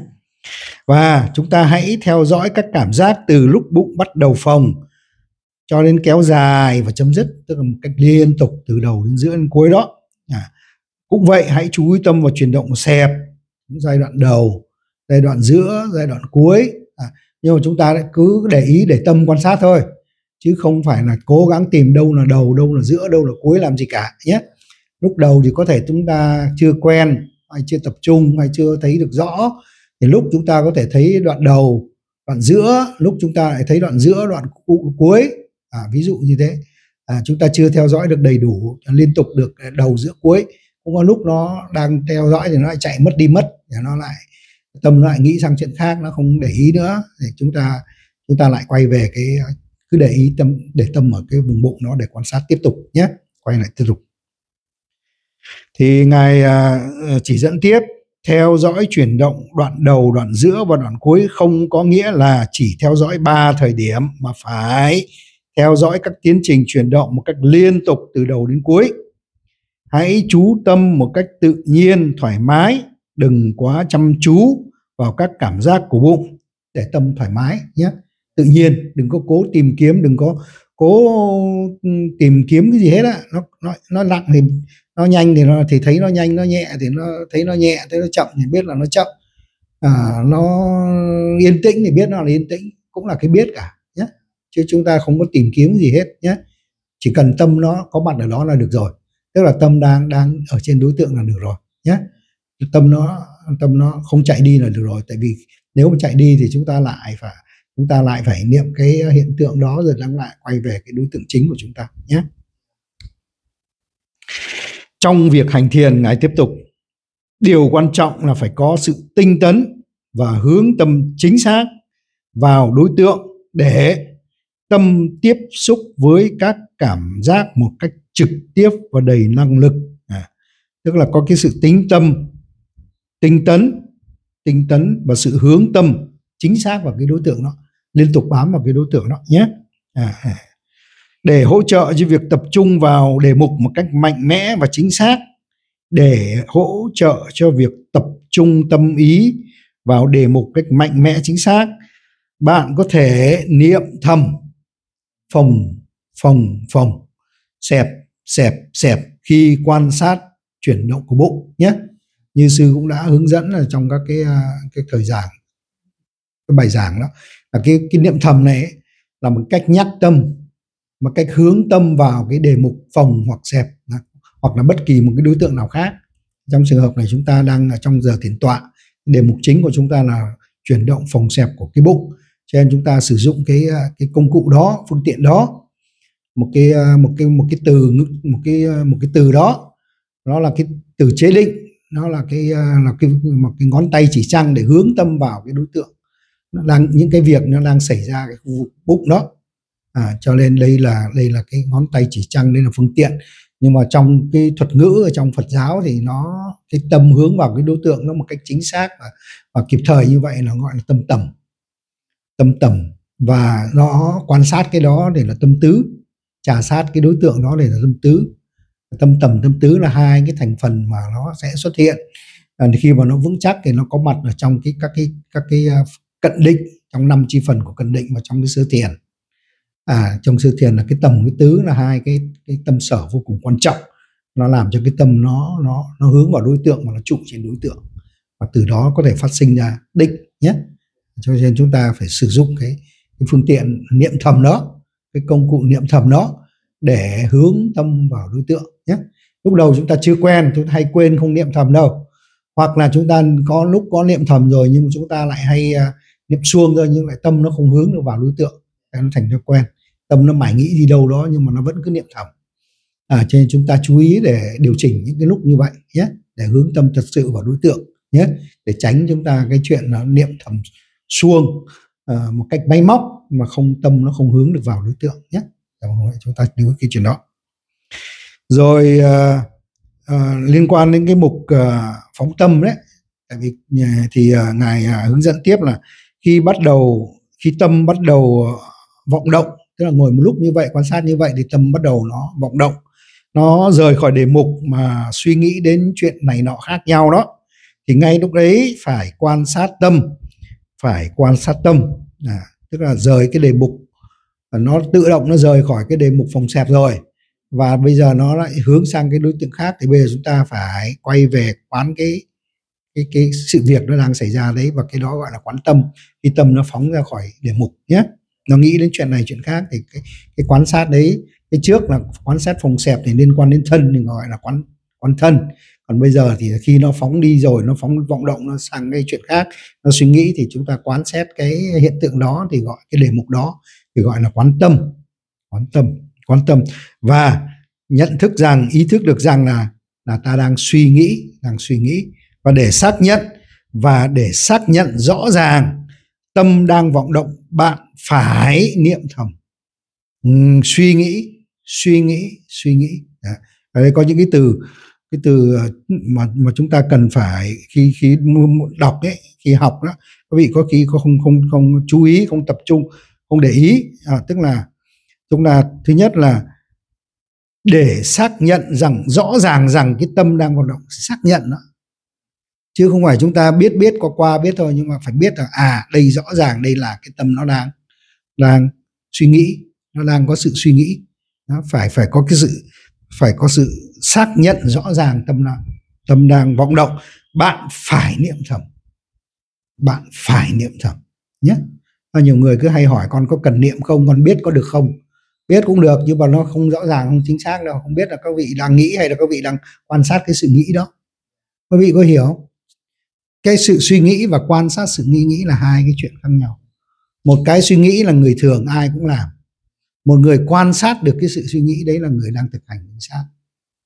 Và chúng ta hãy theo dõi các cảm giác từ lúc bụng bắt đầu phồng cho đến kéo dài và chấm dứt, tức là một cách liên tục từ đầu đến giữa đến cuối đó. À, cũng vậy, hãy chú ý tâm vào chuyển động của xẹp, giai đoạn đầu, giai đoạn giữa, giai đoạn cuối. À, nhưng mà chúng ta cứ để ý để tâm quan sát thôi, chứ không phải là cố gắng tìm đâu là đầu, đâu là giữa, đâu là cuối làm gì cả nhé. Lúc đầu thì có thể chúng ta chưa quen, hay chưa tập trung, hay chưa thấy được rõ, thì lúc chúng ta có thể thấy đoạn đầu, đoạn giữa, lúc chúng ta lại thấy đoạn giữa, đoạn cuối, à, ví dụ như thế. À, chúng ta chưa theo dõi được đầy đủ liên tục được đầu giữa cuối, cũng có lúc nó đang theo dõi thì nó lại chạy mất đi mất, thì nó lại tâm nó lại nghĩ sang chuyện khác, nó không để ý nữa, thì chúng ta chúng ta lại quay về cái, cứ để ý tâm, để tâm ở cái vùng bụng nó để quan sát tiếp tục nhé. Quay lại tiếp tục. Thì ngài à, chỉ dẫn tiếp, theo dõi chuyển động đoạn đầu, đoạn giữa và đoạn cuối không có nghĩa là chỉ theo dõi ba thời điểm, mà phải theo dõi các tiến trình chuyển động một cách liên tục từ đầu đến cuối. Hãy chú tâm một cách tự nhiên, thoải mái, đừng quá chăm chú vào các cảm giác của bụng, để tâm thoải mái nhé, tự nhiên, đừng có cố tìm kiếm, đừng có cố tìm kiếm cái gì hết á. Nó nó nó nặng thì nó nhanh thì nó thì thấy nó nhanh, nó nhẹ thì nó thấy nó nhẹ, thấy nó chậm thì biết là nó chậm, à, nó yên tĩnh thì biết nó là yên tĩnh, cũng là cái biết cả nhé. Chứ chúng ta không có tìm kiếm gì hết nhé, chỉ cần tâm nó có mặt ở đó là được rồi, tức là tâm đang đang ở trên đối tượng là được rồi nhé. Tâm nó tâm nó không chạy đi là được rồi, tại vì nếu mà chạy đi thì chúng ta lại phải chúng ta lại phải niệm cái hiện tượng đó, rồi đang lại quay về cái đối tượng chính của chúng ta nhé. trong việc hành thiền, Ngài tiếp tục, điều quan trọng là phải có sự tinh tấn và hướng tâm chính xác vào đối tượng để tâm tiếp xúc với các cảm giác một cách trực tiếp và đầy năng lực. À, tức là có cái sự tính tâm, tinh tấn, tinh tấn và sự hướng tâm chính xác vào cái đối tượng đó, liên tục bám vào cái đối tượng đó nhé. À, à. Để hỗ trợ cho việc tập trung vào đề mục một cách mạnh mẽ và chính xác, để hỗ trợ cho việc tập trung tâm ý vào đề mục cách mạnh mẽ chính xác, bạn có thể niệm thầm phồng phồng phồng, xẹp xẹp xẹp khi quan sát chuyển động của bụng nhé. Như sư cũng đã hướng dẫn là trong các cái cái thời giảng, cái bài giảng đó, là cái cái niệm thầm này ấy, là một cách nhắc tâm, một cách hướng tâm vào cái đề mục phồng hoặc xẹp, hoặc là bất kỳ một cái đối tượng nào khác. Trong trường hợp này chúng ta đang ở trong giờ thiền tọa, đề mục chính của chúng ta là chuyển động phồng xẹp của cái bụng, cho nên chúng ta sử dụng cái cái công cụ đó, phương tiện đó, một cái một cái một cái từ một cái một cái từ đó, đó là cái từ chế định, nó là cái là cái một cái ngón tay chỉ trăng để hướng tâm vào cái đối tượng, nó đang những cái việc nó đang xảy ra cái khu vực bụng đó. À, cho nên đây là đây là cái ngón tay chỉ trăng, đây là phương tiện. Nhưng mà trong cái thuật ngữ ở trong Phật giáo thì nó cái tâm hướng vào cái đối tượng nó một cách chính xác và, và kịp thời như vậy là gọi là tâm tầm. Tâm tầm, và nó quan sát cái đó để là tâm tứ, trà sát cái đối tượng đó để là tâm tứ. Tâm tầm, tâm tứ là hai cái thành phần mà nó sẽ xuất hiện. À, khi mà nó vững chắc thì nó có mặt ở trong cái các cái các cái cận định, trong năm chi phần của cận định và trong cái sơ thiền. À, trong sơ thiền là cái tầm, cái tứ là hai cái cái tâm sở vô cùng quan trọng, nó làm cho cái tâm nó nó nó hướng vào đối tượng mà nó trụ trên đối tượng, và từ đó có thể phát sinh ra định nhé. Cho nên chúng ta phải sử dụng cái, cái phương tiện niệm thầm đó, cái công cụ niệm thầm đó để hướng tâm vào đối tượng nhé. Lúc đầu chúng ta chưa quen, chúng ta hay quên không niệm thầm đâu, hoặc là chúng ta có lúc có niệm thầm rồi nhưng mà chúng ta lại hay uh, niệm suông thôi, nhưng lại tâm nó không hướng được vào đối tượng, nó thành thói quen, tâm nó mải nghĩ đi đâu đó nhưng mà nó vẫn cứ niệm thầm. À, cho nên chúng ta chú ý để điều chỉnh những cái lúc như vậy nhé, để hướng tâm thật sự vào đối tượng nhé, để tránh chúng ta cái chuyện nó niệm thầm suông uh, một cách máy móc mà không tâm nó không hướng được vào đối tượng nhé. Chúng ta lưu cái chuyện đó. Rồi uh, uh, liên quan đến cái mục uh, phóng tâm đấy, tại vì uh, thì uh, ngài uh, hướng dẫn tiếp là khi bắt đầu khi tâm bắt đầu vọng động, tức là ngồi một lúc như vậy, quan sát như vậy thì tâm bắt đầu nó vọng động, nó rời khỏi đề mục mà suy nghĩ đến chuyện này nọ khác nhau đó, thì ngay lúc đấy phải quan sát tâm, phải quan sát tâm, à, tức là rời cái đề mục, nó tự động nó rời khỏi cái đề mục phòng xẹp rồi, và bây giờ nó lại hướng sang cái đối tượng khác, thì bây giờ chúng ta phải quay về quán cái cái cái sự việc nó đang xảy ra đấy, và cái đó gọi là quán tâm. Khi tâm nó phóng ra khỏi đề mục nhé, nó nghĩ đến chuyện này chuyện khác thì cái, cái quan sát đấy, cái trước là quan sát phòng xẹp thì liên quan đến thân thì gọi là quán quán thân, còn bây giờ thì khi nó phóng đi rồi, nó phóng vọng động nó sang cái chuyện khác, nó suy nghĩ thì chúng ta quan sát cái hiện tượng đó thì gọi cái đề mục đó thì gọi là quán tâm, quán tâm, quán tâm, và nhận thức rằng, ý thức được rằng là là ta đang suy nghĩ, đang suy nghĩ, và để xác nhận và để xác nhận rõ ràng tâm đang vọng động, bạn phải niệm thầm, uhm, suy nghĩ, suy nghĩ, suy nghĩ. Đó. Ở đây có những cái từ, cái từ mà mà chúng ta cần phải khi khi đọc ấy, khi học đó, quý vị có khi có không không không chú ý, không tập trung, không để ý. À, tức là chúng ta thứ nhất là để xác nhận rằng rõ ràng rằng cái tâm đang hoạt động, xác nhận đó, chứ không phải chúng ta biết biết qua qua biết thôi, nhưng mà phải biết là à đây rõ ràng đây là cái tâm nó đang đang suy nghĩ, nó đang có sự suy nghĩ. Đó, phải phải có cái sự phải có sự xác nhận rõ ràng tâm đang tâm đang vọng động, bạn phải niệm thầm, bạn phải niệm thầm nhé. Nhiều người cứ hay hỏi con có cần niệm không, con biết có được không? Biết cũng được nhưng mà nó không rõ ràng, không chính xác đâu, không biết là các vị đang nghĩ hay là các vị đang quan sát cái sự nghĩ đó. Các vị có hiểu không? Cái sự suy nghĩ và quan sát sự nghi nghĩ là hai cái chuyện khác nhau. Một cái suy nghĩ là người thường ai cũng làm, một người quan sát được cái sự suy nghĩ đấy là người đang thực hành chính xác.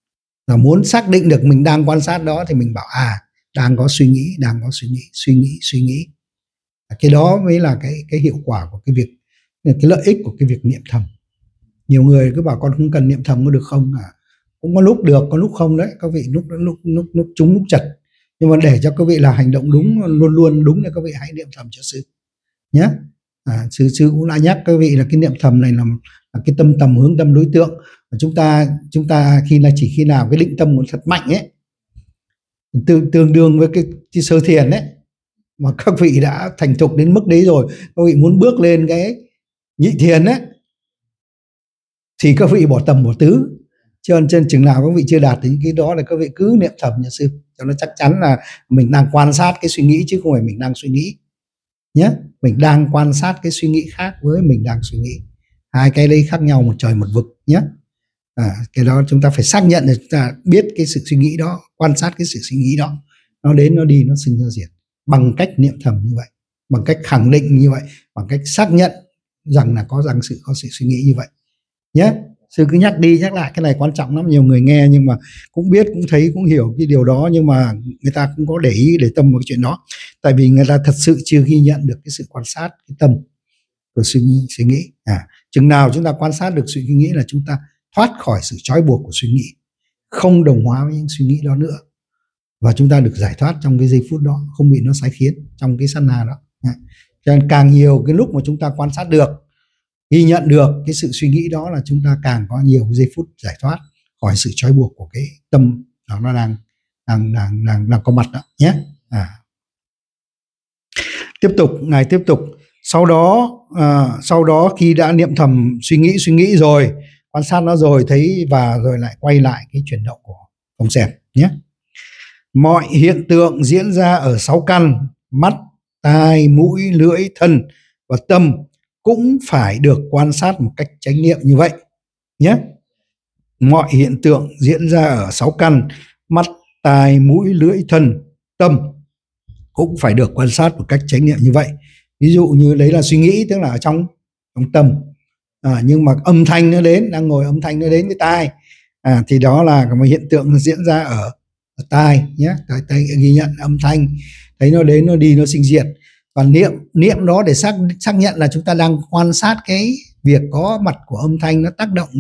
Và muốn xác định được mình đang quan sát đó thì mình bảo à đang có suy nghĩ, đang có suy nghĩ, suy nghĩ, suy nghĩ. Cái đó mới là cái cái hiệu quả của cái việc, cái lợi ích của cái việc niệm thầm. Nhiều người cứ bảo con không cần niệm thầm có được không? À, cũng có lúc được, có lúc không đấy. Các vị lúc lúc lúc lúc trúng lúc chật. Nhưng mà để cho các vị là hành động đúng, luôn luôn đúng thì các vị hãy niệm thầm cho sư nhé. À, sư sư cũng đã nhắc các vị là cái niệm thầm này là, là cái tâm tầm hướng tâm đối tượng. Và chúng ta chúng ta khi là chỉ khi nào cái định tâm nó thật mạnh ấy, tương tương đương với cái, cái sơ thiền ấy, mà các vị đã thành thục đến mức đấy rồi, các vị muốn bước lên cái nhị thiền ấy thì các vị bỏ tầm bỏ tứ. Cho nên chừng nào các vị chưa đạt đến cái đó là các vị cứ niệm thầm nhà sư cho nó chắc chắn là mình đang quan sát cái suy nghĩ chứ không phải mình đang suy nghĩ nhé. Mình đang quan sát cái suy nghĩ khác với mình đang suy nghĩ, hai cái đấy khác nhau một trời một vực nhé. À, cái đó chúng ta phải xác nhận để chúng ta biết cái sự suy nghĩ đó, quan sát cái sự suy nghĩ đó, nó đến nó đi nó sinh ra diệt bằng cách niệm thầm như vậy, bằng cách khẳng định như vậy, bằng cách xác nhận rằng là có rằng sự có sự suy nghĩ như vậy nhé. Sư cứ nhắc đi nhắc lại cái này quan trọng lắm. Nhiều người nghe nhưng mà cũng biết, cũng thấy, cũng hiểu cái điều đó, nhưng mà người ta cũng có để ý để tâm vào cái chuyện đó, tại vì người ta thật sự chưa ghi nhận được cái sự quan sát cái tâm của suy nghĩ, suy nghĩ. À, chừng nào chúng ta quan sát được suy nghĩ là chúng ta thoát khỏi sự trói buộc của suy nghĩ, không đồng hóa với những suy nghĩ đó nữa, và chúng ta được giải thoát trong cái giây phút đó, không bị nó sai khiến trong cái sát na đó. À, cho nên càng nhiều cái lúc mà chúng ta quan sát được, ghi nhận được cái sự suy nghĩ đó là chúng ta càng có nhiều giây phút giải thoát khỏi sự trói buộc của cái tâm đó, nó đang đang đang đang đang có mặt đó nhé. À. Tiếp tục, ngài tiếp tục. Sau đó à, sau đó khi đã niệm thầm suy nghĩ suy nghĩ rồi, quan sát nó rồi thấy, và rồi lại quay lại cái chuyển động của phòng xẹp nhé. Mọi hiện tượng diễn ra ở sáu căn: mắt, tai, mũi, lưỡi, thân và tâm cũng phải được quan sát một cách chánh niệm như vậy nhé. Mọi hiện tượng diễn ra ở sáu căn: mắt, tai, mũi, lưỡi, thân, tâm cũng phải được quan sát một cách chánh niệm như vậy. Ví dụ như đấy là suy nghĩ, tức là ở trong trong tâm. À, nhưng mà âm thanh nó đến, đang ngồi âm thanh nó đến với tai, à, thì đó là một hiện tượng nó diễn ra ở, ở tai nhé. Tai, tai ghi nhận âm thanh, thấy nó đến nó đi nó sinh diệt, và niệm niệm đó để xác xác nhận là chúng ta đang quan sát cái việc có mặt của âm thanh nó tác động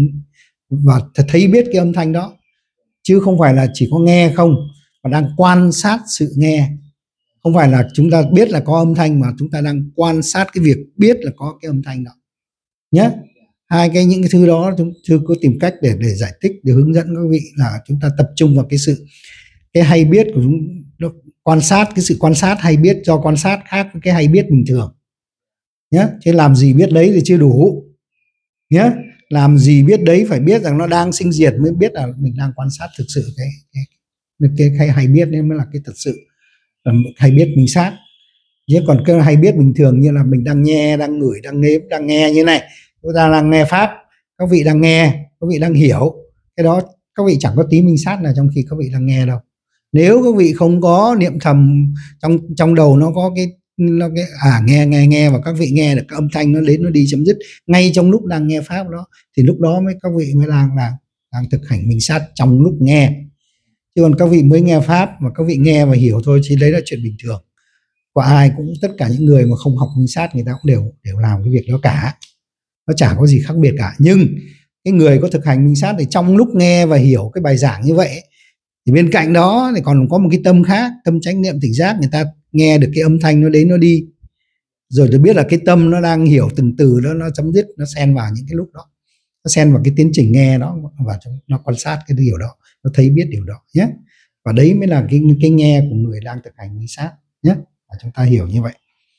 và thấy biết cái âm thanh đó, chứ không phải là chỉ có nghe không, mà đang quan sát sự nghe. Không phải là chúng ta biết là có âm thanh, mà chúng ta đang quan sát cái việc biết là có cái âm thanh đó nhé. Hai cái những cái thứ đó chúng chưa có tìm cách để để giải thích, để hướng dẫn các vị là chúng ta tập trung vào cái sự cái hay biết của chúng nó, quan sát, cái sự quan sát hay biết do quan sát khác với cái hay biết bình thường nhé. Chứ làm gì biết đấy thì chưa đủ nhé. Làm gì biết đấy phải biết rằng nó đang sinh diệt mới biết là mình đang quan sát thực sự cái cái, cái, cái hay biết nên mới là cái thật sự hay biết mình sát. Chứ còn cái hay biết bình thường như là mình đang nghe, đang ngửi, đang nếm, đang nghe như này, chúng ta đang nghe pháp, các vị đang nghe, các vị đang hiểu, cái đó các vị chẳng có tí minh sát nào trong khi các vị đang nghe đâu. Nếu các vị không có niệm thầm trong trong đầu nó có cái nó cái à nghe nghe nghe và các vị nghe được cái âm thanh nó đến nó đi chấm dứt ngay trong lúc đang nghe pháp đó, thì lúc đó mới các vị mới đang đang đang thực hành minh sát trong lúc nghe. Chứ còn các vị mới nghe pháp mà các vị nghe và hiểu thôi, chứ đấy là chuyện bình thường của ai cũng, tất cả những người mà không học minh sát người ta cũng đều đều làm cái việc đó cả, nó chả có gì khác biệt cả. Nhưng cái người có thực hành minh sát thì trong lúc nghe và hiểu cái bài giảng như vậy thì bên cạnh đó thì còn có một cái tâm khác, tâm chánh niệm tỉnh giác, người ta nghe được cái âm thanh nó đến nó đi, rồi tôi biết là cái tâm nó đang hiểu từng từ đó, nó chấm dứt, nó xen vào những cái lúc đó, nó xen vào cái tiến trình nghe đó, và nó quan sát cái điều đó, nó thấy biết điều đó nhé. Và đấy mới là cái cái nghe của người đang thực hành minh sát nhé. Và chúng ta hiểu như vậy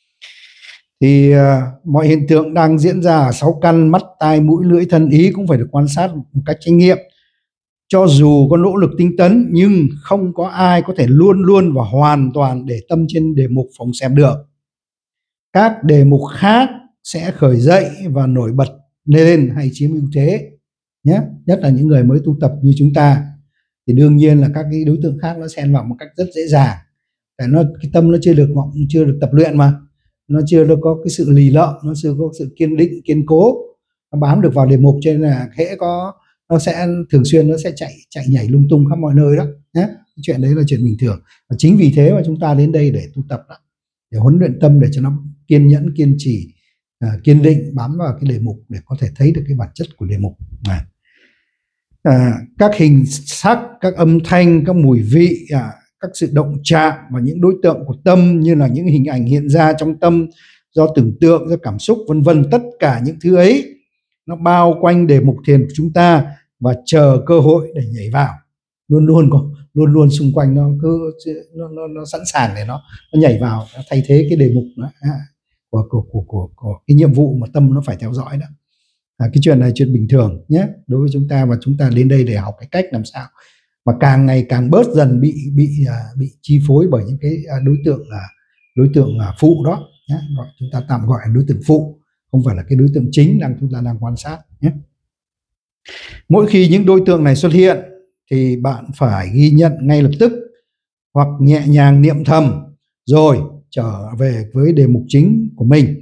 thì uh, mọi hiện tượng đang diễn ra ở sáu căn: mắt, tai, mũi, lưỡi, thân, ý cũng phải được quan sát một cách chánh niệm. Cho dù có nỗ lực tinh tấn nhưng không có ai có thể luôn luôn và hoàn toàn để tâm trên đề mục phòng xem được. Các đề mục khác sẽ khởi dậy và nổi bật lên hay chiếm ưu thế nhé. Nhất là những người mới tu tập như chúng ta thì đương nhiên là các cái đối tượng khác nó xen vào một cách rất dễ dàng. Tại nó cái tâm nó chưa được vọng, chưa được tập luyện mà, nó chưa được có cái sự lì lợm, nó chưa có sự kiên định kiên cố, nó bám được vào đề mục, cho nên là hễ có nó sẽ thường xuyên nó sẽ chạy chạy nhảy lung tung khắp mọi nơi đó nhé. Chuyện đấy là chuyện bình thường, và chính vì thế mà chúng ta đến đây để tu tập đó, để huấn luyện tâm để cho nó kiên nhẫn, kiên trì, à, kiên định bám vào cái đề mục để có thể thấy được cái bản chất của đề mục này. À, các hình sắc, các âm thanh, các mùi vị, à, các sự động chạm và những đối tượng của tâm, như là những hình ảnh hiện ra trong tâm do tưởng tượng, do cảm xúc vân vân, tất cả những thứ ấy nó bao quanh đề mục thiền của chúng ta và chờ cơ hội để nhảy vào. Luôn luôn có, luôn luôn xung quanh nó cứ nó, nó, nó sẵn sàng để nó, nó nhảy vào, nó thay thế cái đề mục đó, à, của, của, của, của, của cái nhiệm vụ mà tâm nó phải theo dõi đó. À, cái chuyện này chuyện bình thường nhé đối với chúng ta, và chúng ta đến đây để học cái cách làm sao mà càng ngày càng bớt dần bị bị bị chi phối bởi những cái đối tượng là đối tượng là phụ đó nhé. Chúng ta tạm gọi là đối tượng phụ, không phải là cái đối tượng chính đang chúng ta đang quan sát nhé. Mỗi khi những đối tượng này xuất hiện thì bạn phải ghi nhận ngay lập tức hoặc nhẹ nhàng niệm thầm rồi trở về với đề mục chính của mình.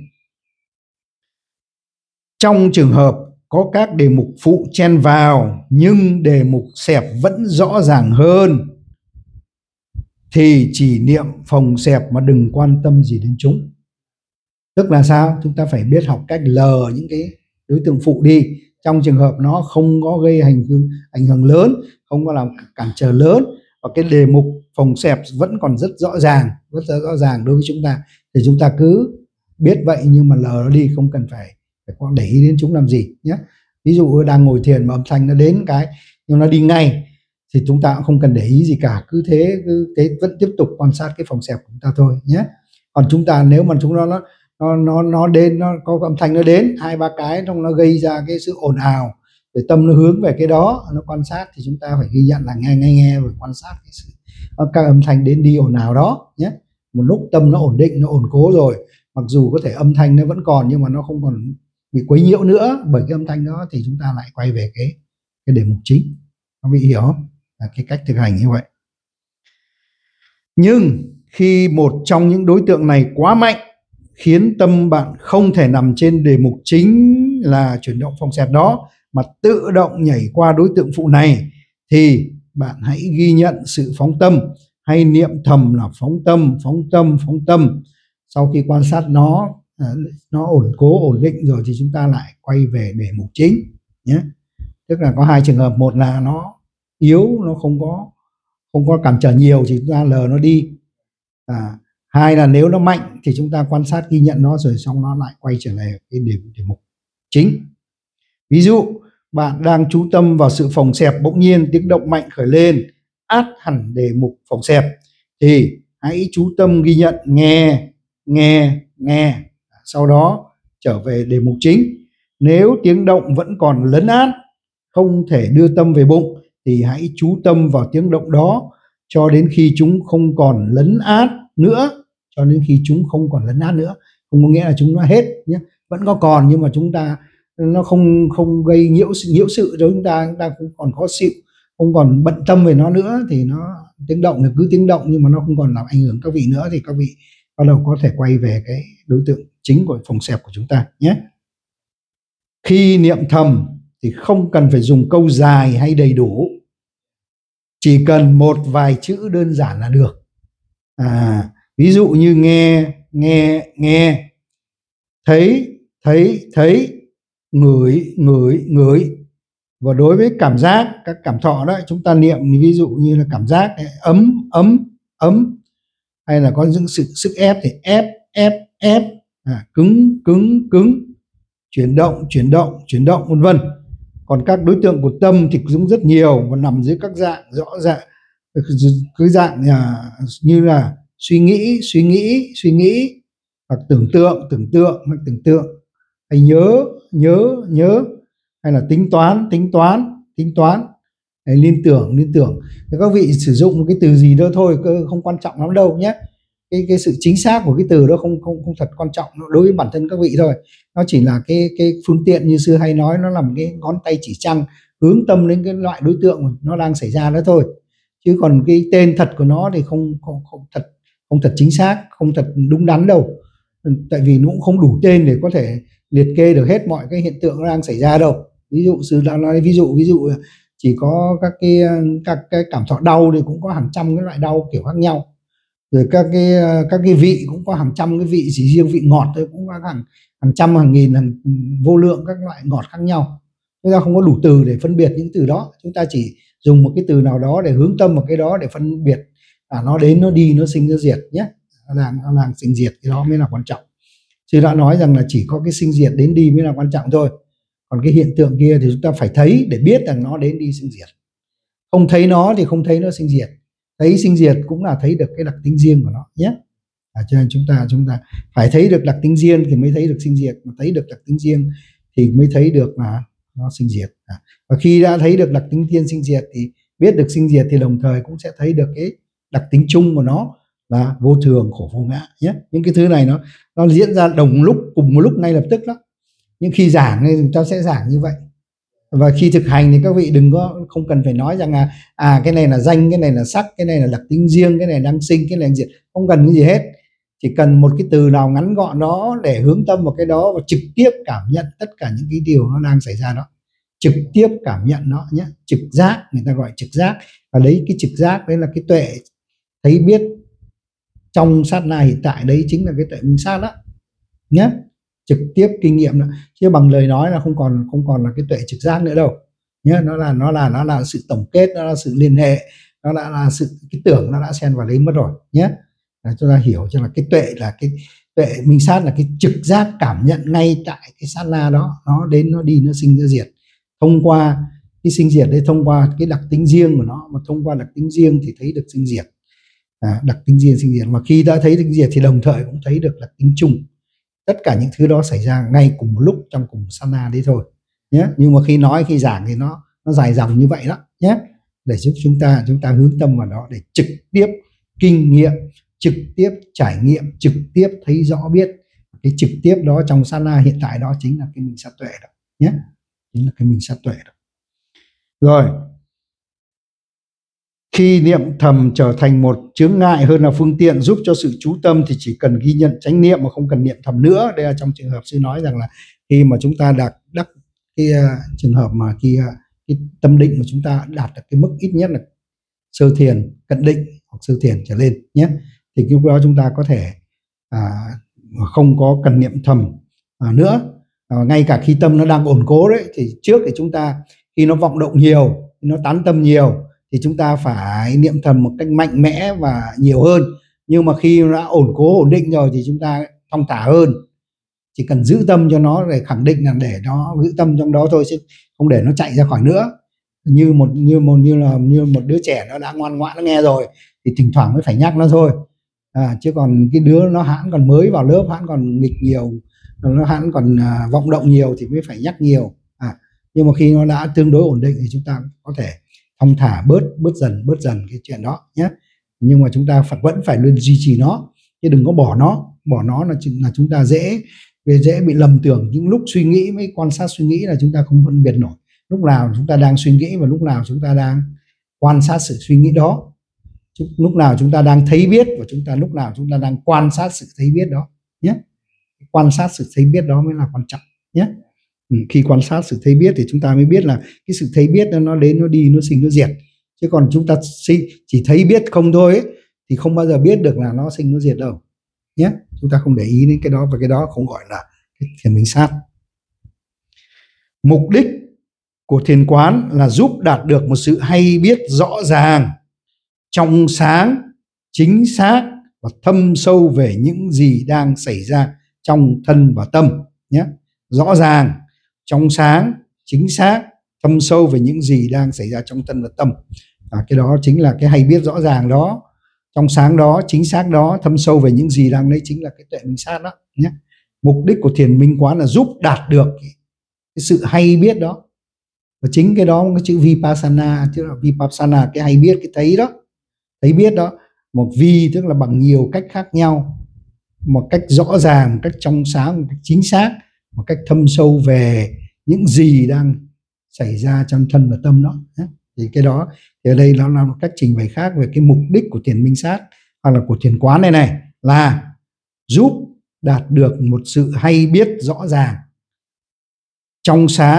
Trong trường hợp có các đề mục phụ chen vào nhưng đề mục xẹp vẫn rõ ràng hơn thì chỉ niệm phòng xẹp mà đừng quan tâm gì đến chúng. Tức là sao? Chúng ta phải biết học cách lờ những cái đối tượng phụ đi. Trong trường hợp nó không có gây ảnh hưởng, ảnh hưởng lớn, không có làm cản trở lớn, và cái đề mục phòng xẹp vẫn còn rất rõ ràng, rất rõ ràng đối với chúng ta, thì chúng ta cứ biết vậy nhưng mà lờ nó đi, không cần phải phải để ý đến chúng làm gì nhé. Ví dụ đang ngồi thiền mà âm thanh nó đến cái nhưng nó đi ngay thì chúng ta cũng không cần để ý gì cả, cứ thế cứ thế vẫn tiếp tục quan sát cái phòng xẹp của chúng ta thôi nhé. Còn chúng ta nếu mà chúng nó nó nó nó đến, nó có âm thanh nó đến hai ba cái trong nó gây ra cái sự ồn ào, để tâm nó hướng về cái đó, nó quan sát, thì chúng ta phải ghi nhận là nghe nghe nghe và quan sát cái sự, các âm thanh đến đi ồn ào đó nhé. Một lúc tâm nó ổn định, nó ổn cố rồi, mặc dù có thể âm thanh nó vẫn còn nhưng mà nó không còn bị quấy nhiễu nữa bởi cái âm thanh đó, thì chúng ta lại quay về cái cái đề mục chính. Các vị hiểu không? Là cái cách thực hành như vậy. Nhưng khi một trong những đối tượng này quá mạnh khiến tâm bạn không thể nằm trên đề mục chính là chuyển động phòng xẹp đó mà tự động nhảy qua đối tượng phụ này, thì bạn hãy ghi nhận sự phóng tâm hay niệm thầm là phóng tâm, phóng tâm, phóng tâm. Sau khi quan sát nó nó ổn cố, ổn định rồi thì chúng ta lại quay về đề mục chính nhé. Tức là có hai trường hợp, một là nó yếu, nó không có không có cản trở nhiều thì chúng ta lờ nó đi, à, hai là nếu nó mạnh thì chúng ta quan sát ghi nhận nó rồi xong nó lại quay trở lại cái đề, đề mục chính. Ví dụ bạn đang chú tâm vào sự phòng xẹp, bỗng nhiên tiếng động mạnh khởi lên át hẳn đề mục phòng xẹp, thì hãy chú tâm ghi nhận nghe nghe nghe, sau đó trở về đề mục chính. Nếu tiếng động vẫn còn lấn át, không thể đưa tâm về bụng, thì hãy chú tâm vào tiếng động đó cho đến khi chúng không còn lấn át nữa, cho đến khi chúng không còn lấn át nữa. Không có nghĩa là chúng nó hết nhé, vẫn có còn nhưng mà chúng ta nó không không gây nhiễu nhiễu sự cho chúng ta, chúng ta cũng còn khó chịu, không còn bận tâm về nó nữa, thì nó tiếng động thì cứ tiếng động nhưng mà nó không còn làm ảnh hưởng các vị nữa, thì các vị bắt đầu có thể quay về cái đối tượng chính của phòng xẹp của chúng ta nhé. Khi niệm thầm thì không cần phải dùng câu dài hay đầy đủ, chỉ cần một vài chữ đơn giản là được. À, ví dụ như nghe nghe nghe, thấy thấy thấy, ngửi ngửi ngửi. Và đối với cảm giác, các cảm thọ đó, chúng ta niệm ví dụ như là cảm giác ấm ấm ấm, hay là có những sự sức ép thì ép ép ép, à, cứng cứng cứng, chuyển động chuyển động chuyển động vân vân. Còn các đối tượng của tâm thì cũng rất nhiều và nằm dưới các dạng rõ ràng, cứ dạng à, như là suy nghĩ suy nghĩ suy nghĩ, hoặc tưởng tượng tưởng tượng hoặc tưởng tượng, hay nhớ nhớ nhớ, hay là tính toán tính toán tính toán, hay liên tưởng liên tưởng. Thì các vị sử dụng một cái từ gì đó thôi, không quan trọng lắm đâu nhé. Cái cái sự chính xác của cái từ đó không không không thật quan trọng đối với bản thân các vị thôi. Nó chỉ là cái cái phương tiện, như xưa hay nói, nó là một cái ngón tay chỉ trăng hướng tâm đến cái loại đối tượng nó đang xảy ra đó thôi. Chứ còn cái tên thật của nó thì không không không thật không thật chính xác, không thật đúng đắn đâu. Tại vì nó cũng không đủ tên để có thể liệt kê được hết mọi cái hiện tượng đang xảy ra đâu Ví dụ sư đã nói ví dụ ví dụ chỉ có các cái các cái cảm thọ đau thì cũng có hàng trăm cái loại đau kiểu khác nhau, rồi các cái các cái vị cũng có hàng trăm cái vị, chỉ riêng vị ngọt thôi cũng có hàng hàng trăm hàng nghìn hàng vô lượng các loại ngọt khác nhau. Chúng ta không có đủ từ để phân biệt những từ đó, chúng ta chỉ dùng một cái từ nào đó để hướng tâm vào cái đó để phân biệt là nó đến nó đi nó sinh nó diệt nhé, là nó là sinh diệt, cái đó mới là quan trọng. Sư đã nói rằng là chỉ có cái sinh diệt đến đi mới là quan trọng thôi, còn cái hiện tượng kia thì chúng ta phải thấy để biết rằng nó đến đi sinh diệt. Không thấy nó thì không thấy nó sinh diệt, thấy sinh diệt cũng là thấy được cái đặc tính riêng của nó nhé. À, cho nên chúng ta chúng ta phải thấy được đặc tính riêng thì mới thấy được sinh diệt, mà thấy được đặc tính riêng thì mới thấy được là nó sinh diệt. À, và khi đã thấy được đặc tính thiên sinh diệt thì biết được sinh diệt thì đồng thời cũng sẽ thấy được cái đặc tính chung của nó là vô thường khổ vô ngã nhé. Những cái thứ này nó nó diễn ra đồng lúc cùng một lúc ngay lập tức đó. Nhưng khi giảng thì chúng ta sẽ giảng như vậy, và khi thực hành thì các vị đừng có không cần phải nói rằng là à cái này là danh, cái này là sắc, cái này là đặc tính riêng, cái này đang sinh, cái này diệt, không cần cái gì hết. Chỉ cần một cái từ nào ngắn gọn đó để hướng tâm vào cái đó và trực tiếp cảm nhận tất cả những cái điều nó đang xảy ra đó, trực tiếp cảm nhận nó nhé. Trực giác, người ta gọi trực giác, và đấy cái trực giác đấy là cái tuệ thấy biết trong sát na hiện tại, đấy chính là cái tuệ minh sát đó nhé. Trực tiếp kinh nghiệm đó, chứ bằng lời nói là không còn không còn là cái tuệ trực giác nữa đâu nhé. Nó là nó là nó là sự tổng kết, nó là sự liên hệ, nó đã là sự cái tưởng nó đã xen vào đấy mất rồi nhé. Chúng ta hiểu cho là cái tuệ là cái tuệ minh sát là cái trực giác cảm nhận ngay tại cái sát na đó, nó đến nó đi nó sinh nó diệt, thông qua cái sinh diệt đấy, thông qua cái đặc tính riêng của nó, mà thông qua đặc tính riêng thì thấy được sinh diệt. À, đặc tính riêng sinh diệt, mà khi đã thấy sinh diệt thì đồng thời cũng thấy được đặc tính chung. Tất cả những thứ đó xảy ra ngay cùng một lúc trong cùng một sát na đấy thôi nhé. Nhưng mà khi nói khi giảng thì nó nó dài dòng như vậy đó nhé, để giúp chúng ta chúng ta hướng tâm vào đó để trực tiếp kinh nghiệm, trực tiếp trải nghiệm, trực tiếp thấy rõ biết. Cái trực tiếp đó trong sát na hiện tại đó chính là cái minh sát tuệ đó nhé, chính là cái minh sát tuệ đó. Rồi, khi niệm thầm trở thành một chướng ngại hơn là phương tiện giúp cho sự chú tâm thì chỉ cần ghi nhận chánh niệm mà không cần niệm thầm nữa. Đây là trong trường hợp sư nói rằng là khi mà chúng ta đạt đắc cái uh, trường hợp mà khi uh, cái tâm định mà chúng ta đạt được cái mức ít nhất là sơ thiền, cận định hoặc sơ thiền trở lên nhé, thì lúc đó chúng ta có thể à, không có cần niệm thầm à, nữa. À, ngay cả khi tâm nó đang ổn cố đấy, thì trước thì chúng ta khi nó vọng động nhiều, nó tán tâm nhiều thì chúng ta phải niệm thầm một cách mạnh mẽ và nhiều hơn. Nhưng mà khi nó đã ổn cố ổn định rồi thì chúng ta thong thả hơn, chỉ cần giữ tâm cho nó để khẳng định là để nó giữ tâm trong đó thôi, chứ không để nó chạy ra khỏi nữa. Như một như một như là như một đứa trẻ nó đã ngoan ngoãn nó nghe rồi thì thỉnh thoảng mới phải nhắc nó thôi. À, chứ còn cái đứa nó hãng còn mới vào lớp, hãng còn nghịch nhiều, nó hãng còn à, vọng động nhiều thì mới phải nhắc nhiều. À, nhưng mà khi nó đã tương đối ổn định thì chúng ta có thể thong thả bớt bớt dần bớt dần cái chuyện đó nhé. Nhưng mà chúng ta phải, vẫn phải luôn duy trì nó, chứ đừng có bỏ nó. Bỏ nó là, là chúng ta dễ dễ bị lầm tưởng. Những lúc suy nghĩ mới quan sát suy nghĩ là chúng ta không phân biệt nổi lúc nào chúng ta đang suy nghĩ và lúc nào chúng ta đang quan sát sự suy nghĩ đó, lúc nào chúng ta đang thấy biết và chúng ta lúc nào chúng ta đang quan sát sự thấy biết đó nhé. Quan sát sự thấy biết đó mới là quan trọng nhé. Ừ, khi quan sát sự thấy biết thì chúng ta mới biết là cái sự thấy biết đó, nó đến nó đi nó sinh nó diệt. Chứ còn chúng ta chỉ thấy biết không thôi ấy, thì không bao giờ biết được là nó sinh nó diệt đâu nhé. Chúng ta không để ý đến cái đó, và cái đó không gọi là cái thiền minh sát. Mục đích của thiền quán là giúp đạt được một sự hay biết rõ ràng, trong sáng, chính xác và thâm sâu về những gì đang xảy ra trong thân và tâm nhé. Rõ ràng, trong sáng, chính xác, thâm sâu về những gì đang xảy ra trong thân và tâm. À, cái đó chính là cái hay biết rõ ràng đó, trong sáng đó, chính xác đó, thâm sâu về những gì đang, đấy chính là cái tuệ minh sát đó nhé. Mục đích của thiền minh quán là giúp đạt được cái, cái sự hay biết đó. Và chính cái đó cái chữ vipassana, tức là vipassana, cái hay biết, cái thấy đó, thấy biết đó. Một vi tức là bằng nhiều cách khác nhau, một cách rõ ràng, một cách trong sáng, một cách chính xác, một cách thâm sâu về những gì đang xảy ra trong thân và tâm đó. Thì cái đó thì ở đây nó là một cách trình bày khác về cái mục đích của thiền minh sát hoặc là của thiền quán này này, là giúp đạt được một sự hay biết rõ ràng, trong sáng,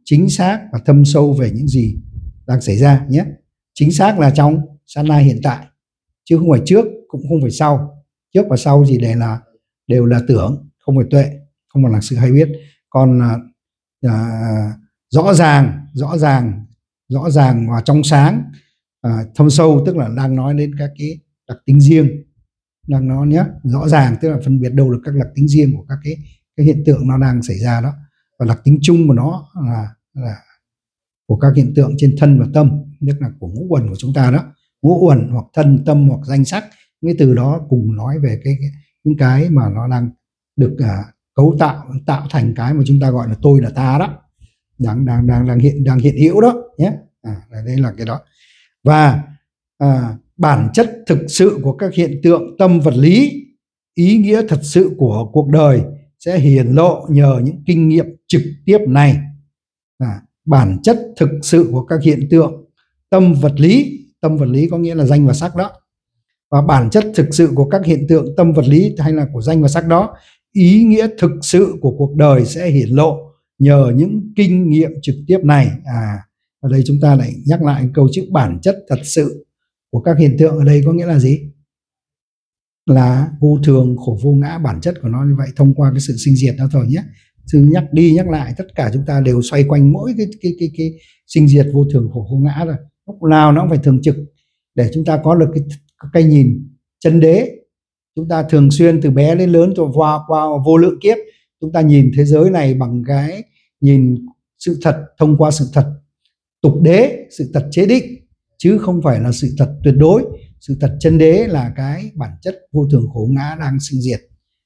chính xác và thâm sâu về những gì đang xảy ra nhé. Chính xác là trong sát na hiện tại, chứ không phải trước cũng không phải sau. Trước và sau gì đều là đều là tưởng, không phải tuệ, không phải là sự hay biết. Còn à, à, rõ ràng rõ ràng rõ ràng và trong sáng, à, thâm sâu tức là đang nói đến các cái đặc tính riêng, đang nói nhé. Rõ ràng tức là phân biệt đâu được các đặc tính riêng của các cái, cái hiện tượng nó đang xảy ra đó, và đặc tính chung của nó là, là của các hiện tượng trên thân và tâm, tức là của ngũ uẩn của chúng ta đó. Ngũ uẩn hoặc thân, tâm hoặc danh sắc, cái từ đó cùng nói về cái, cái những cái mà nó đang được à, cấu tạo tạo thành cái mà chúng ta gọi là tôi là ta đó, đang đang đang đang hiện đang hiện hữu đó nhé. À, đây là cái đó. Và à, bản chất thực sự của các hiện tượng tâm vật lý, ý nghĩa thật sự của cuộc đời sẽ hiển lộ nhờ những kinh nghiệm trực tiếp này. À, bản chất thực sự của các hiện tượng tâm vật lý, tâm vật lý có nghĩa là danh và sắc đó, và bản chất thực sự của các hiện tượng tâm vật lý hay là của danh và sắc đó, ý nghĩa thực sự của cuộc đời sẽ hiển lộ nhờ những kinh nghiệm trực tiếp này. À, ở đây chúng ta lại nhắc lại câu chữ bản chất thật sự của các hiện tượng, ở đây có nghĩa là gì? Là vô thường, khổ, vô ngã, bản chất của nó như vậy thông qua cái sự sinh diệt đó thôi nhé. Chứ nhắc đi nhắc lại tất cả chúng ta đều xoay quanh mỗi cái cái cái cái sinh diệt vô thường, khổ, vô ngã rồi. Lúc nào nó cũng phải thường trực để chúng ta có được cái, cái nhìn chân đế. Chúng ta thường xuyên từ bé đến lớn rồi qua qua vô lượng kiếp, chúng ta nhìn thế giới này bằng cái nhìn sự thật thông qua sự thật tục đế, sự thật chế định, chứ không phải là sự thật tuyệt đối. Sự thật chân đế là cái bản chất vô thường khổ ngã đang sinh diệt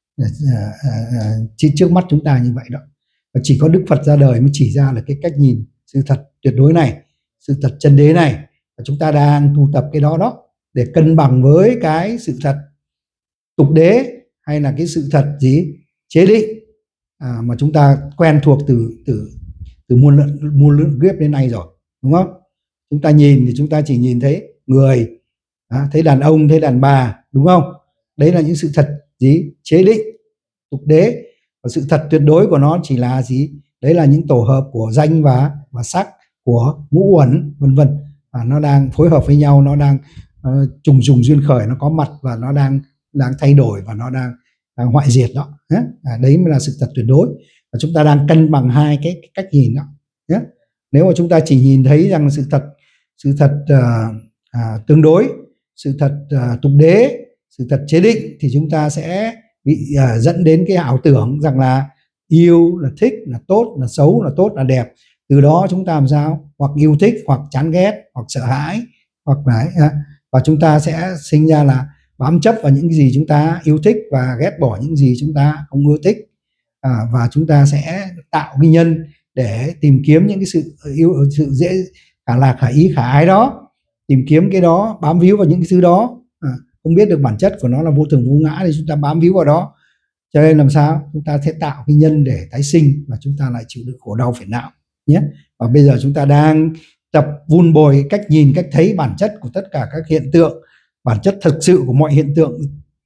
trước mắt chúng ta như vậy đó. Và chỉ có Đức Phật ra đời mới chỉ ra là cái cách nhìn sự thật tuyệt đối này, sự thật chân đế này, và chúng ta đang tu tập cái đó đó để cân bằng với cái sự thật tục đế hay là cái sự thật gì chế định à, mà chúng ta quen thuộc từ từ từ muôn lượng muôn lượng kiếp đến nay rồi, đúng không? Chúng ta nhìn thì chúng ta chỉ nhìn thấy người, à, thấy đàn ông, thấy đàn bà, đúng không? Đấy là những sự thật gì chế định tục đế, và sự thật tuyệt đối của nó chỉ là gì? Đấy là những tổ hợp của danh và và sắc, của ngũ uẩn vân vân, và nó đang phối hợp với nhau, nó đang uh, trùng trùng duyên khởi, nó có mặt và nó đang đang thay đổi và nó đang, đang hoại diệt đó. À, đấy mới là sự thật tuyệt đối, và chúng ta đang cân bằng hai cái, cái cách nhìn đó nhé. Nếu mà chúng ta chỉ nhìn thấy rằng sự thật sự thật uh, uh, tương đối, sự thật uh, tục đế, sự thật chế định, thì chúng ta sẽ bị uh, dẫn đến cái ảo tưởng rằng là yêu là thích, là tốt, là xấu, là tốt, là đẹp. Từ đó chúng ta làm sao? Hoặc yêu thích, hoặc chán ghét, hoặc sợ hãi, hoặc là uh, và chúng ta sẽ sinh ra là bám chấp vào những gì chúng ta yêu thích và ghét bỏ những gì chúng ta không ưa thích. À, và chúng ta sẽ tạo nguyên nhân để tìm kiếm những cái sự yêu, sự dễ khả lạc, khả ý, khả ái đó, tìm kiếm cái đó, bám víu vào những cái thứ đó. À, không biết được bản chất của nó là vô thường vô ngã thì chúng ta bám víu vào đó, cho nên làm sao chúng ta sẽ tạo cái nhân để tái sinh, và chúng ta lại chịu đựng khổ đau phiền não nhé. Và bây giờ chúng ta đang tập vun bồi cách nhìn, cách thấy bản chất của tất cả các hiện tượng, bản chất thực sự của mọi hiện tượng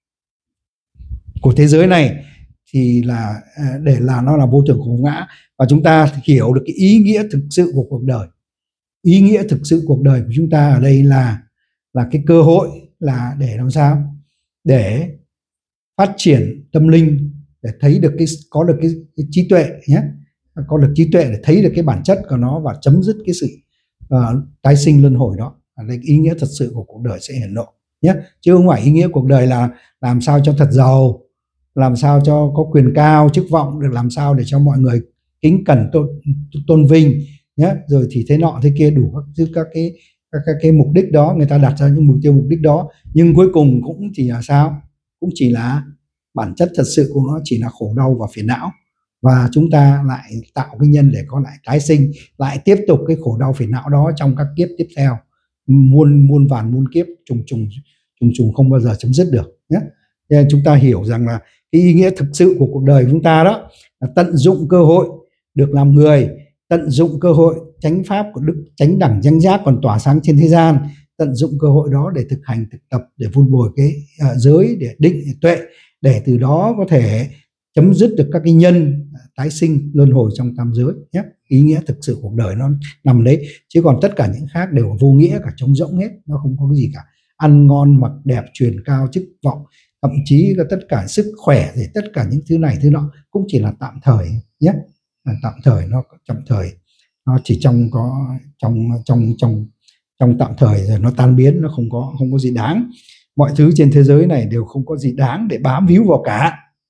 của thế giới này, thì là để là nó là vô thường khổ ngã, và chúng ta hiểu được cái ý nghĩa thực sự của cuộc đời. Ý nghĩa thực sự cuộc đời của chúng ta ở đây là là cái cơ hội, là để làm sao để phát triển tâm linh, để thấy được cái có được cái, cái trí tuệ nhé, có được trí tuệ để thấy được cái bản chất của nó và chấm dứt cái sự uh, tái sinh luân hồi đó. Ở đây ý nghĩa thật sự của cuộc đời sẽ hiển lộ nhé, chứ không phải ý nghĩa cuộc đời là làm sao cho thật giàu, làm sao cho có quyền cao chức vọng, được làm sao để cho mọi người kính cẩn tôn, tôn vinh nhé, rồi thì thế nọ thế kia, đủ các các cái các, các cái mục đích đó, người ta đặt ra những mục tiêu mục đích đó, nhưng cuối cùng cũng chỉ là sao, cũng chỉ là bản chất thật sự của nó chỉ là khổ đau và phiền não, và chúng ta lại tạo cái nhân để có lại tái sinh, lại tiếp tục cái khổ đau phiền não đó trong các kiếp tiếp theo, muôn muôn vàn muôn kiếp trùng trùng trùng trùng không bao giờ chấm dứt được nhé. Nên chúng ta hiểu rằng là cái ý nghĩa thực sự của cuộc đời của chúng ta đó là tận dụng cơ hội được làm người, tận dụng cơ hội chánh pháp của đức chánh đẳng chánh giác còn tỏa sáng trên thế gian, tận dụng cơ hội đó để thực hành thực tập, để vun bồi cái uh, giới, để định để tuệ, để từ đó có thể chấm dứt được các cái nhân tái sinh luân hồi trong tam giới nhé. Ý nghĩa thực sự cuộc đời nó nằm đấy, chứ còn tất cả những khác đều vô nghĩa cả, trống rỗng hết, nó không có cái gì cả. Ăn ngon mặc đẹp, truyền cao chức vọng, thậm chí là tất cả sức khỏe thì tất cả những thứ này thứ nọ cũng chỉ là tạm thời nhé, là tạm thời, nó tạm thời, nó chỉ trong có trong trong trong trong tạm thời rồi nó tan biến, nó không có không có gì đáng. Mọi thứ trên thế giới này đều không có gì đáng để bám víu vào cả,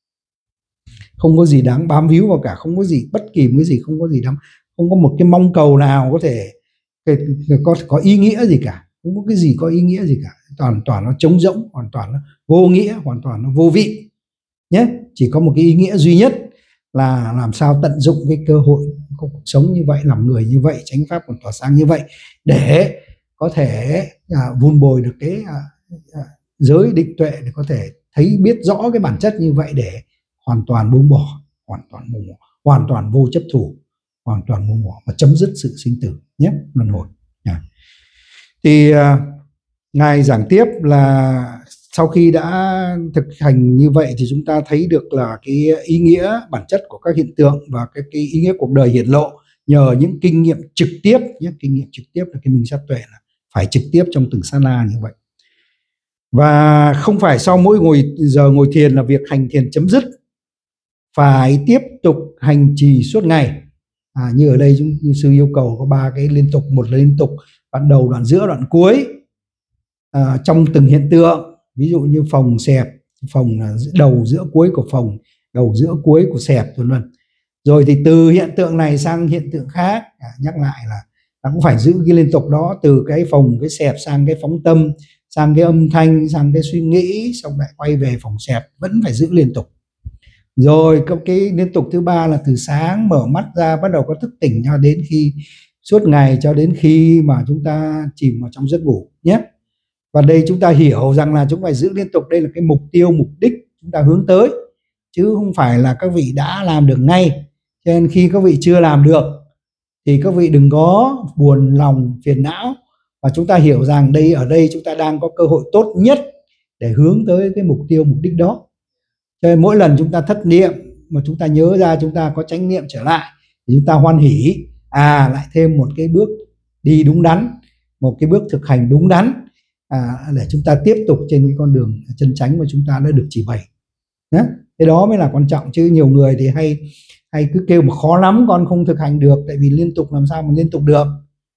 không có gì đáng bám víu vào cả, không có gì bất kỳ một cái gì, không có gì đáng, không có một cái mong cầu nào có thể có có ý nghĩa gì cả, không có cái gì có ý nghĩa gì cả, toàn toàn nó trống rỗng, hoàn toàn nó vô nghĩa, hoàn toàn nó vô vị nhé. Chỉ có một cái ý nghĩa duy nhất là làm sao tận dụng cái cơ hội cuộc sống như vậy, làm người như vậy, chánh pháp còn tỏa sáng như vậy, để có thể à, vun bồi được cái à, à, giới định tuệ, để có thể thấy biết rõ cái bản chất như vậy, để hoàn toàn buông bỏ, hoàn toàn buông bỏ, hoàn toàn vô chấp thủ, hoàn toàn buông bỏ và chấm dứt sự sinh tử nhé, luân hồi. À. Thì à, ngài giảng tiếp là sau khi đã thực hành như vậy thì chúng ta thấy được là cái ý nghĩa bản chất của các hiện tượng và cái, cái ý nghĩa cuộc đời hiển lộ nhờ những kinh nghiệm trực tiếp nhé. Kinh nghiệm trực tiếp là cái minh sát tuệ, là phải trực tiếp trong từng sát na như vậy. Và không phải sau mỗi ngồi giờ ngồi thiền là việc hành thiền chấm dứt, phải tiếp tục hành trì suốt ngày. À, như ở đây chúng như sư yêu cầu có ba cái liên tục, một là liên tục đoạn đầu, đoạn giữa, đoạn cuối à, trong từng hiện tượng. Ví dụ như phồng xẹp, phồng là đầu giữa cuối của phồng, đầu giữa cuối của xẹp, vân vân. Rồi thì từ hiện tượng này sang hiện tượng khác, à, nhắc lại là ta cũng phải giữ cái liên tục đó, từ cái phồng cái xẹp sang cái phóng tâm, sang cái âm thanh, sang cái suy nghĩ, xong lại quay về phồng xẹp, vẫn phải giữ liên tục. Rồi cái liên tục thứ ba là từ sáng mở mắt ra bắt đầu có thức tỉnh cho đến khi suốt ngày, cho đến khi mà chúng ta chìm vào trong giấc ngủ nhé. Và đây chúng ta hiểu rằng là chúng phải giữ liên tục, đây là cái mục tiêu, mục đích chúng ta hướng tới, chứ không phải là các vị đã làm được ngay. Cho nên khi các vị chưa làm được thì các vị đừng có buồn lòng phiền não, và chúng ta hiểu rằng đây ở đây chúng ta đang có cơ hội tốt nhất để hướng tới cái mục tiêu, mục đích đó. Cho nên mỗi lần chúng ta thất niệm mà chúng ta nhớ ra, chúng ta có chánh niệm trở lại thì chúng ta hoan hỉ, à lại thêm một cái bước đi đúng đắn, một cái bước thực hành đúng đắn, à, để chúng ta tiếp tục trên cái con đường chân chánh mà chúng ta đã được chỉ bày. Đấy, cái đó mới là quan trọng, chứ nhiều người thì hay hay cứ kêu mà khó lắm con không thực hành được, tại vì liên tục làm sao mà liên tục được.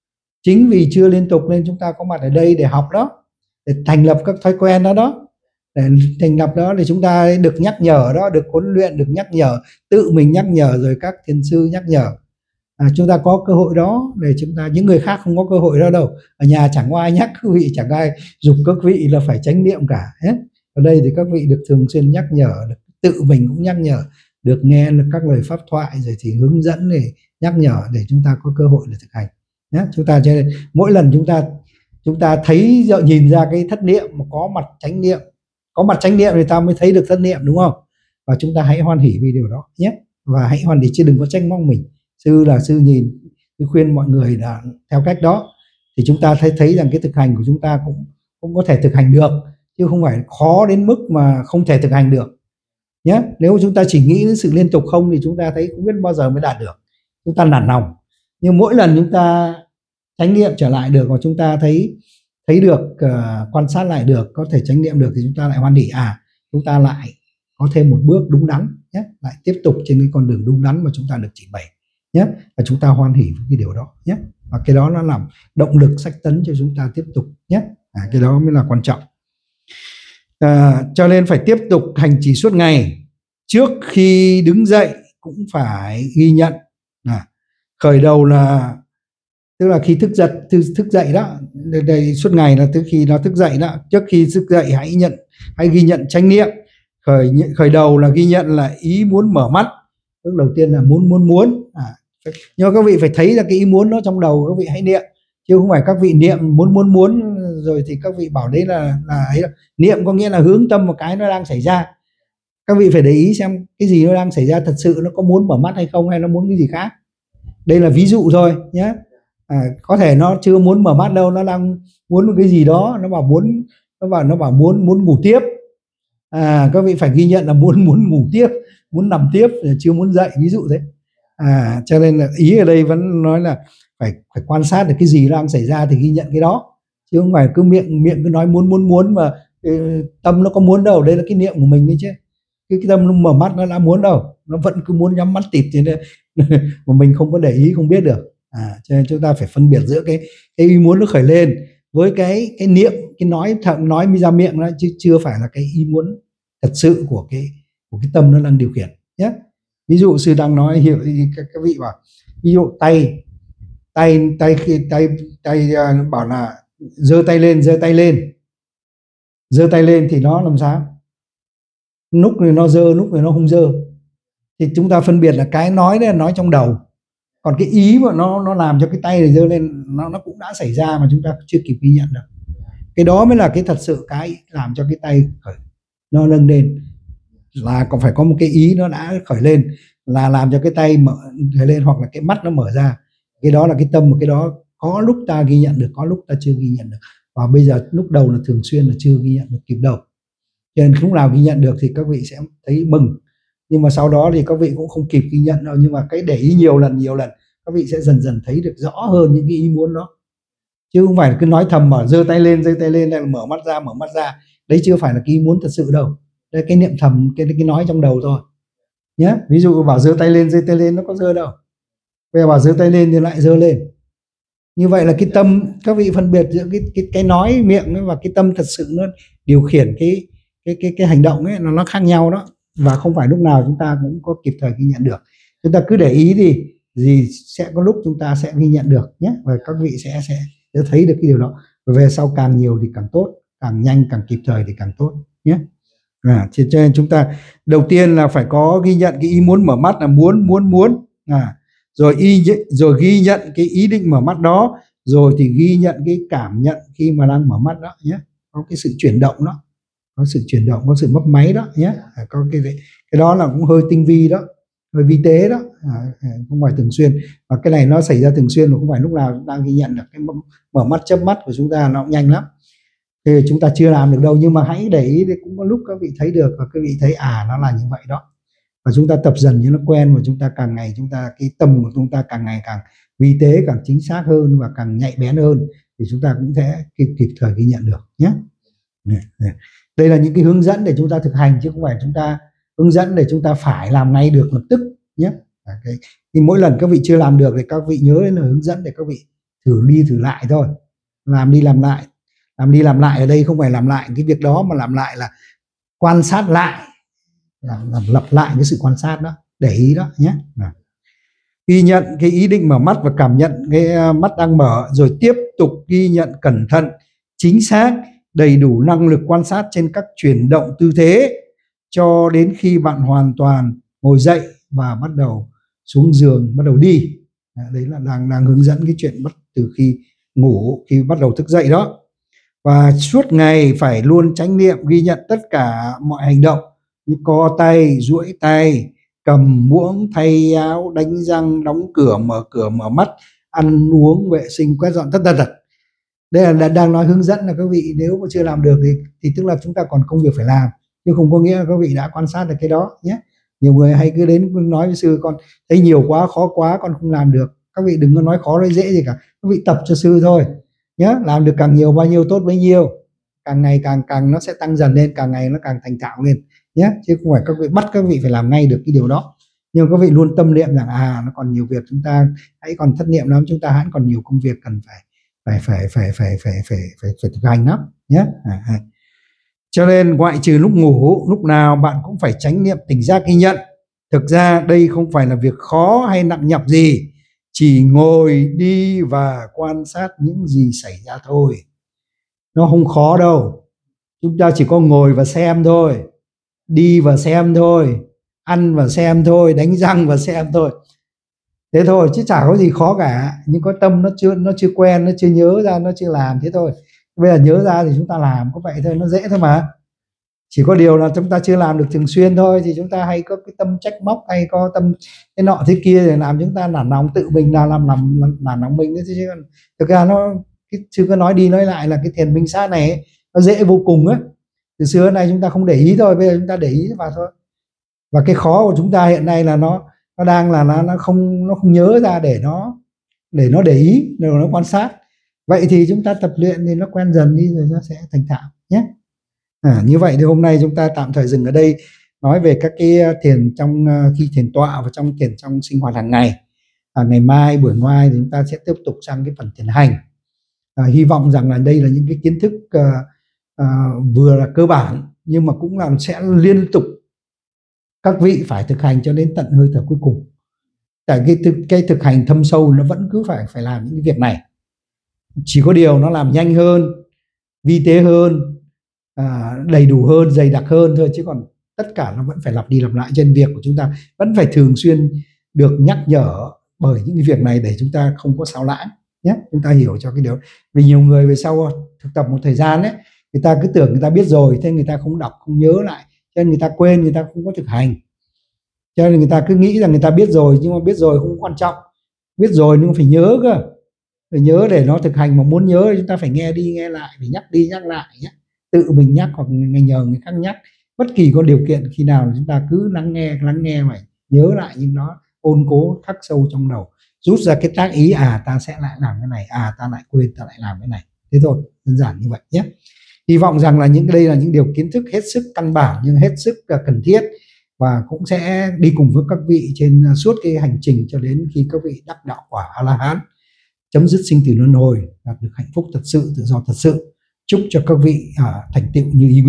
Chính vì chưa liên tục nên chúng ta có mặt ở đây để học đó, để thành lập các thói quen đó đó, để thành lập đó để chúng ta được nhắc nhở đó, được huấn luyện, được nhắc nhở, tự mình nhắc nhở rồi các thiền sư nhắc nhở. À, chúng ta có cơ hội đó để chúng ta, những người khác không có cơ hội đó đâu. Ở nhà chẳng có ai nhắc các vị, chẳng ai dục các vị là phải chánh niệm cả hết. Ở đây thì các vị được thường xuyên nhắc nhở, được tự mình cũng nhắc nhở, được nghe được các lời pháp thoại rồi thì hướng dẫn để nhắc nhở để chúng ta có cơ hội để thực hành nhé. Chúng ta cho nên mỗi lần chúng ta chúng ta thấy nhìn ra cái thất niệm mà có mặt chánh niệm, có mặt chánh niệm thì ta mới thấy được thất niệm, đúng không? Và chúng ta hãy hoan hỉ vì điều đó nhé, và hãy hoan hỉ chứ đừng có trách móc mình. Sư là sư nhìn, sư khuyên mọi người là theo cách đó thì chúng ta thấy thấy rằng cái thực hành của chúng ta cũng cũng có thể thực hành được, chứ không phải khó đến mức mà không thể thực hành được nhé. Nếu chúng ta chỉ nghĩ đến sự liên tục không thì chúng ta thấy không biết bao giờ mới đạt được, chúng ta nản lòng. Nhưng mỗi lần chúng ta chánh niệm trở lại được, và chúng ta thấy thấy được, uh, quan sát lại được, có thể chánh niệm được, thì chúng ta lại hoan hỉ, à chúng ta lại có thêm một bước đúng đắn nhé, lại tiếp tục trên cái con đường đúng đắn mà chúng ta được chỉ bày nhé, và chúng ta hoan hỉ với cái điều đó nhé, và cái đó nó làm động lực sách tấn cho chúng ta tiếp tục nhé. À, cái đó mới là quan trọng. À, cho nên phải tiếp tục hành trì suốt ngày. Trước khi đứng dậy cũng phải ghi nhận. À, khởi đầu là tức là khi thức dậy, thức, thức dậy đó, đây, đây suốt ngày là từ khi nó thức dậy đó. Trước khi thức dậy hãy nhận, hãy ghi nhận chánh niệm. Khởi khởi đầu là ghi nhận là ý muốn mở mắt. Bước đầu tiên là muốn muốn muốn. À, nhưng mà các vị phải thấy là cái ý muốn đó trong đầu các vị hãy niệm, chứ không phải các vị niệm muốn muốn muốn rồi thì các vị bảo đấy là là ấy. Niệm có nghĩa là hướng tâm một cái nó đang xảy ra. Các vị phải để ý xem cái gì nó đang xảy ra thật sự, nó có muốn mở mắt hay không, hay nó muốn cái gì khác. Đây là ví dụ thôi nhé. À, có thể nó chưa muốn mở mắt đâu, nó đang muốn một cái gì đó, nó bảo muốn nó bảo nó bảo muốn muốn ngủ tiếp. À, các vị phải ghi nhận là muốn muốn ngủ tiếp, muốn nằm tiếp, chưa muốn dậy, ví dụ thế. À, cho nên là ý ở đây vẫn nói là phải phải quan sát được cái gì đang xảy ra thì ghi nhận cái đó, chứ không phải cứ miệng miệng cứ nói muốn muốn muốn mà ừ, tâm nó có muốn đâu. Đây là cái niệm của mình đấy chứ, cái, cái tâm nó mở mắt nó đã muốn đâu, nó vẫn cứ muốn nhắm mắt tịt thế nên mà mình không có để ý, không biết được. À, cho nên chúng ta phải phân biệt giữa cái cái ý muốn nó khởi lên với cái cái niệm, cái nói thận nói mi ra miệng đó, chứ chưa phải là cái ý muốn thật sự của cái của cái tâm nó đang điều khiển nhé. Ví dụ sư đang nói hiểu các, các vị bảo, ví dụ tay tay tay khi tay tay uh, bảo là giơ tay lên, giơ tay lên, giơ tay lên thì nó làm sao, lúc thì nó giơ, lúc thì nó không giơ, thì chúng ta phân biệt là cái nói đấy là nói trong đầu, còn cái ý mà nó nó làm cho cái tay này giơ lên nó nó cũng đã xảy ra mà chúng ta chưa kịp ghi nhận được. Cái đó mới là cái thật sự cái làm cho cái tay khởi nó nâng lên, là còn phải có một cái ý nó đã khởi lên là làm cho cái tay mở khởi lên, hoặc là cái mắt nó mở ra. Cái đó là cái tâm, mà cái đó có lúc ta ghi nhận được, có lúc ta chưa ghi nhận được. Và bây giờ lúc đầu là thường xuyên là chưa ghi nhận được kịp đầu, cho nên lúc nào ghi nhận được thì các vị sẽ thấy mừng, nhưng mà sau đó thì các vị cũng không kịp ghi nhận đâu. Nhưng mà cái để ý nhiều lần nhiều lần các vị sẽ dần dần thấy được rõ hơn những cái ý muốn đó, chứ không phải cứ nói thầm mà giơ tay lên, giơ tay lên là mở mắt ra, mở mắt ra, đấy chưa phải là cái ý muốn thật sự đâu. Đây cái niệm thầm, cái cái nói trong đầu thôi nhé. Ví dụ bảo giơ tay lên, giơ tay lên nó có giơ đâu, bây giờ bảo giơ tay lên thì lại giơ lên. Như vậy là cái tâm, các vị phân biệt giữa cái cái cái nói miệng và cái tâm thật sự nó điều khiển cái cái cái cái hành động ấy, nó nó khác nhau đó, và không phải lúc nào chúng ta cũng có kịp thời ghi nhận được. Chúng ta cứ để ý thì gì sẽ có lúc chúng ta sẽ ghi nhận được nhé, và các vị sẽ sẽ sẽ thấy được cái điều đó. Và về sau càng nhiều thì càng tốt, càng nhanh càng kịp thời thì càng tốt nhé. À, cho nên chúng ta đầu tiên là phải có ghi nhận cái ý muốn mở mắt là muốn muốn muốn à, rồi y rồi ghi nhận cái ý định mở mắt đó, rồi thì ghi nhận cái cảm nhận khi mà đang mở mắt đó nhé, có cái sự chuyển động đó, có sự chuyển động, có sự mấp máy đó nhé. À, có cái cái đó là cũng hơi tinh vi đó, hơi vi tế đó, à, không phải thường xuyên. Và cái này nó xảy ra thường xuyên mà không phải lúc nào chúng ta ghi nhận được. Cái mở mắt chớp mắt của chúng ta nó cũng nhanh lắm, thì chúng ta chưa làm được đâu, nhưng mà hãy để ý thì cũng có lúc các vị thấy được, và các vị thấy à nó là như vậy đó. Và chúng ta tập dần cho nó quen, và chúng ta càng ngày chúng ta cái tâm của chúng ta càng ngày càng vi tế, càng chính xác hơn và càng nhạy bén hơn, thì chúng ta cũng sẽ kịp kịp thời ghi nhận được nhé. Đây là những cái hướng dẫn để chúng ta thực hành, chứ không phải chúng ta hướng dẫn để chúng ta phải làm ngay được lập tức nhé. Cái, thì mỗi lần các vị chưa làm được thì các vị nhớ đến là hướng dẫn để các vị thử đi thử lại thôi, làm đi làm lại. Làm đi làm lại ở đây không phải làm lại cái việc đó, mà làm lại là quan sát lại, làm, làm lặp lại cái sự quan sát đó, để ý đó nhé. Ghi nhận cái ý định mở mắt và cảm nhận cái mắt đang mở, rồi tiếp tục ghi nhận cẩn thận, chính xác, đầy đủ năng lực quan sát trên các chuyển động tư thế, cho đến khi bạn hoàn toàn ngồi dậy và bắt đầu xuống giường, bắt đầu đi. Đấy là đang đang hướng dẫn cái chuyện bắt từ khi ngủ, khi bắt đầu thức dậy đó. Và suốt ngày phải luôn chánh niệm ghi nhận tất cả mọi hành động như co tay, duỗi tay, cầm muỗng, thay áo, đánh răng, đóng cửa, mở cửa, mở mắt, ăn uống, vệ sinh, quét dọn, tất tật tật. Đây là đang nói hướng dẫn là các vị nếu mà chưa làm được thì, thì tức là chúng ta còn công việc phải làm, chứ không có nghĩa là các vị đã quan sát được cái đó nhé. Nhiều người hay cứ đến nói với sư con thấy nhiều quá, khó quá, con không làm được. Các vị đừng có nói khó hay dễ gì cả, các vị tập cho sư thôi nhé. Làm được càng nhiều bao nhiêu tốt bấy nhiêu, càng ngày càng càng nó sẽ tăng dần lên, càng ngày nó càng thành thạo lên nhé, chứ không phải các vị bắt các vị phải làm ngay được cái điều đó. Nhưng các vị luôn tâm niệm rằng à nó còn nhiều việc, chúng ta hãy còn thất niệm lắm, chúng ta hãy còn nhiều công việc cần phải phải phải phải phải phải phải phải, phải thực hành lắm nhé. À, à. Cho nên ngoại trừ lúc ngủ, lúc nào bạn cũng phải chánh niệm tỉnh giác ghi nhận. Thực ra đây không phải là việc khó hay nặng nhọc gì, chỉ ngồi đi và quan sát những gì xảy ra thôi. Nó không khó đâu, chúng ta chỉ có ngồi và xem thôi, đi và xem thôi, ăn và xem thôi, đánh răng và xem thôi, thế thôi, chứ chả có gì khó cả. Nhưng có tâm nó chưa nó chưa quen, nó chưa nhớ ra, nó chưa làm, thế thôi. Bây giờ nhớ ra thì chúng ta làm, có vậy thôi, nó dễ thôi mà. Chỉ có điều là chúng ta chưa làm được thường xuyên thôi, thì chúng ta hay có cái tâm trách móc, hay có tâm cái nọ thế kia để làm chúng ta nản lòng, tự mình là làm làm nản lòng mình. Chứ thực ra nó cái chưa có nói đi nói lại là cái thiền minh sát này ấy, nó dễ vô cùng ấy. Từ xưa đến nay chúng ta không để ý thôi, bây giờ chúng ta để ý vào thôi. Và cái khó của chúng ta hiện nay là nó nó đang là nó nó không nó không nhớ ra để nó để nó để ý, để nó quan sát. Vậy thì chúng ta tập luyện thì nó quen dần đi rồi nó sẽ thành thạo nhé. À, như vậy thì hôm nay chúng ta tạm thời dừng ở đây, nói về các cái thiền trong khi thiền tọa và trong thiền trong sinh hoạt hàng ngày. À, ngày mai buổi mai thì chúng ta sẽ tiếp tục sang cái phần thiền hành. À, hy vọng rằng là đây là những cái kiến thức à, à, vừa là cơ bản nhưng mà cũng là sẽ liên tục các vị phải thực hành cho đến tận hơi thở cuối cùng. Tại cái thực, cái thực hành thâm sâu nó vẫn cứ phải phải làm những cái việc này, chỉ có điều nó làm nhanh hơn, vi tế hơn, à, đầy đủ hơn, dày đặc hơn thôi, chứ còn tất cả nó vẫn phải lặp đi lặp lại. Trên việc của chúng ta vẫn phải thường xuyên được nhắc nhở bởi những cái việc này để chúng ta không có sao lãng nhé. Chúng ta hiểu cho cái điều, vì nhiều người về sau thực tập một thời gian ấy, người ta cứ tưởng người ta biết rồi, thế người ta không đọc không nhớ lại, cho nên người ta quên, người ta không có thực hành. Cho nên người ta cứ nghĩ rằng người ta biết rồi, nhưng mà biết rồi không quan trọng, biết rồi nhưng mà phải nhớ cơ, phải nhớ để nó thực hành. Mà muốn nhớ thì chúng ta phải nghe đi nghe lại, phải nhắc đi nhắc lại nhé. Tự mình nhắc hoặc nhờ người khác nhắc, bất kỳ có điều kiện khi nào chúng ta cứ lắng nghe lắng nghe phải nhớ lại, nhưng nó ôn cố khắc sâu trong đầu, rút ra cái tác ý, à ta sẽ lại làm cái này, à ta lại quên, ta lại làm cái này, thế thôi, đơn giản như vậy nhé. Hy vọng rằng là những đây là những điều kiến thức hết sức căn bản nhưng hết sức cần thiết, và cũng sẽ đi cùng với các vị trên suốt cái hành trình cho đến khi các vị đắc đạo quả A-la-hán, chấm dứt sinh tử luân hồi, đạt được hạnh phúc thật sự, tự do thật sự. Chúc cho các vị à, thành tựu như ý nguyện.